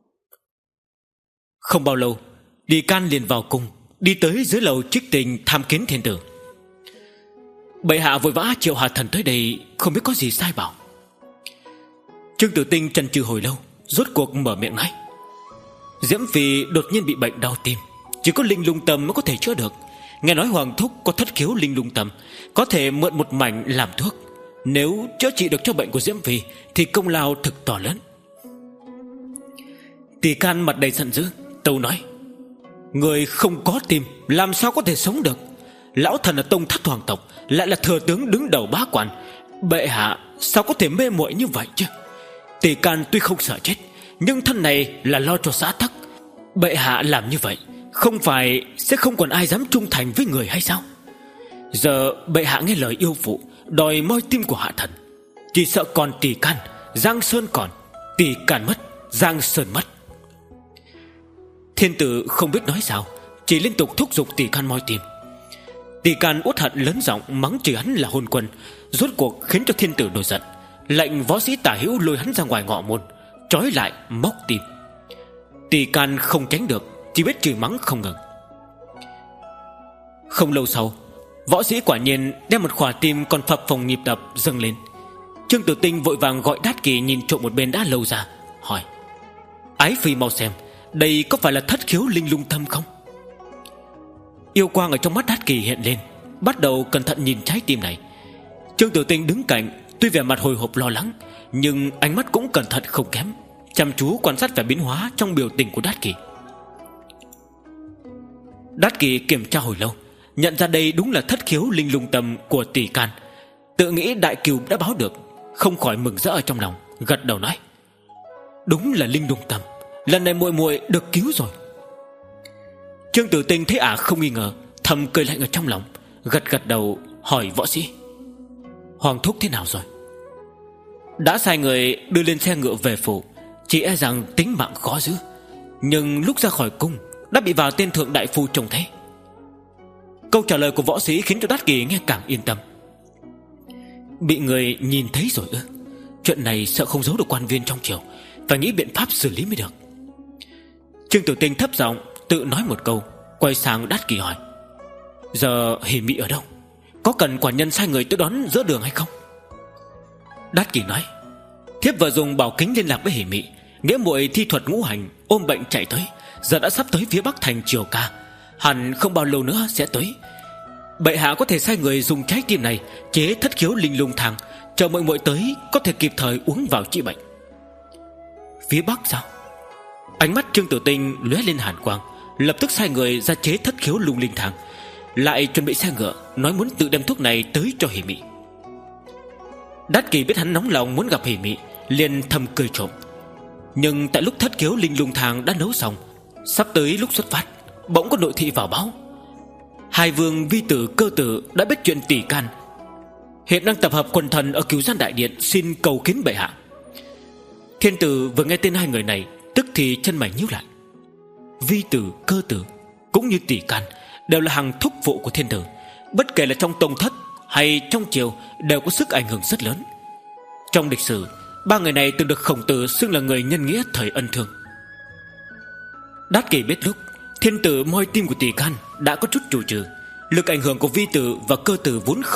Không bao lâu, Tỷ Can liền vào cung, đi tới dưới lầu Trích Tinh tham kiến thiên tử. Bệ hạ vội vã triệu hạ thần tới đây, không biết có gì sai bảo. Trương Tử Tinh chần chừ hồi lâu, rốt cuộc mở miệng nói, Diễm Phi đột nhiên bị bệnh đau tim, chỉ có linh lung tâm mới có thể chữa được. Nghe nói hoàng thúc có thất khiếu linh lung tâm, có thể mượn một mảnh làm thuốc, nếu chữa trị được cho bệnh của Diễm Phi thì công lao thực to lớn. Tỷ Can mặt đầy giận dữ, tâu nói, người không có tim làm sao có thể sống được? Lão thần là tông thất hoàng tộc, lại là thừa tướng đứng đầu bá quan, bệ hạ sao có thể mê muội như vậy chứ? Tỷ Can tuy không sợ chết, nhưng thân này là lo cho xã tắc. Bệ hạ làm như vậy, không phải sẽ không còn ai dám trung thành với người hay sao? Giờ bệ hạ nghe lời yêu phụ, đòi moi tim của hạ thần, chỉ sợ còn Tỷ Can, Giang Sơn còn, Tỷ Can mất, Giang Sơn mất. Thiên tử không biết nói sao, chỉ liên tục thúc giục Tỷ Can moi tim. Tỷ Can uất hận lớn giọng mắng chửi hắn là hôn quân, rốt cuộc khiến cho thiên tử nổi giận, lệnh võ sĩ Tả Hữu lôi hắn ra ngoài ngọ môn, trói lại móc tim. Tỷ Can không tránh được, chỉ biết chửi mắng không ngừng. Không lâu sau, võ sĩ quả nhiên đem một khỏa tim còn phập phồng nhịp đập dâng lên. Trương Tử Tinh vội vàng gọi Đát Kỳ nhìn trộm một bên đã lâu ra, hỏi, Ái Phi mau xem, đây có phải là thất khiếu linh lung tâm không? Yêu quang ở trong mắt Đát Kỳ hiện lên, bắt đầu cẩn thận nhìn trái tim này. Trương Tử Tinh đứng cạnh, tuy vẻ mặt hồi hộp lo lắng, nhưng ánh mắt cũng cẩn thận không kém, chăm chú quan sát vẻ biến hóa trong biểu tình của Đát Kỳ. Đát Kỳ kiểm tra hồi lâu, nhận ra đây đúng là thất khiếu linh lung tâm của Tỷ Can, tự nghĩ đại cừu đã báo được, không khỏi mừng rỡ ở trong lòng, gật đầu nói, đúng là linh lung tâm, lần này muội muội được cứu rồi. Trương Tử Tinh thấy ả không nghi ngờ, thầm cười lạnh ở trong lòng, gật gật đầu hỏi võ sĩ, Hoàng thúc thế nào rồi? Đã sai người đưa lên xe ngựa về phủ, chỉ e rằng tính mạng khó giữ, nhưng lúc ra khỏi cung đã bị vào tên thượng đại phu trông thấy. Câu trả lời của võ sĩ khiến cho Đát Kỷ nghe càng yên tâm. Bị người nhìn thấy rồi ư? Chuyện này sợ không giấu được quan viên trong triều, phải nghĩ biện pháp xử lý mới được. Trương Tiểu Tinh thấp giọng tự nói một câu, quay sang Đát Kỷ hỏi: Giờ Hỉ Mị ở đâu? Có cần quản nhân sai người tới đón giữa đường hay không? Đát Kỷ nói: Thiếp vừa dùng bảo kính liên lạc với Hỉ Mị, nghĩa muội thi thuật ngũ hành, ôm bệnh chạy tới, giờ đã sắp tới phía Bắc thành Triều Ca, hẳn không bao lâu nữa sẽ tới. Bệ hạ có thể sai người dùng trái tim này chế thất khiếu linh lung thang, chờ muội muội tới có thể kịp thời uống vào trị bệnh. Phía Bắc sao? Ánh mắt Trương Tiểu Tinh lóe lên hàn quang, lập tức sai người ra chế thất khiếu lung linh thang, lại chuẩn bị xe ngựa, nói muốn tự đem thuốc này tới cho Hỉ Mị. Đát Kỷ biết hắn nóng lòng muốn gặp Hỉ Mị, liền thầm cười trộm. Nhưng tại lúc thất khiếu linh lung thang đã nấu xong, sắp tới lúc xuất phát, bỗng có nội thị vào báo: Hai vương Vi Tử Cơ Tử đã biết chuyện tỷ can, hiện đang tập hợp quần thần ở Cửu Gian Đại Điện, xin cầu kiến bệ hạ. Thiên tử vừa nghe tên hai người này, tức thì chân mày nhíu lại. Vi Tử Cơ Tử cũng như tỷ can đều là hàng thúc phụ của thiên tử, bất kể là trong tông thất hay trong triều đều có sức ảnh hưởng rất lớn. Trong lịch sử, ba người này từng được Khổng Tử xưng là người nhân nghĩa thời ân thương. Đát Kỷ biết lúc thiên tử moi tim của tỷ can đã có chút chủ trừ, lực ảnh hưởng của Vi Tử và Cơ Tử vốn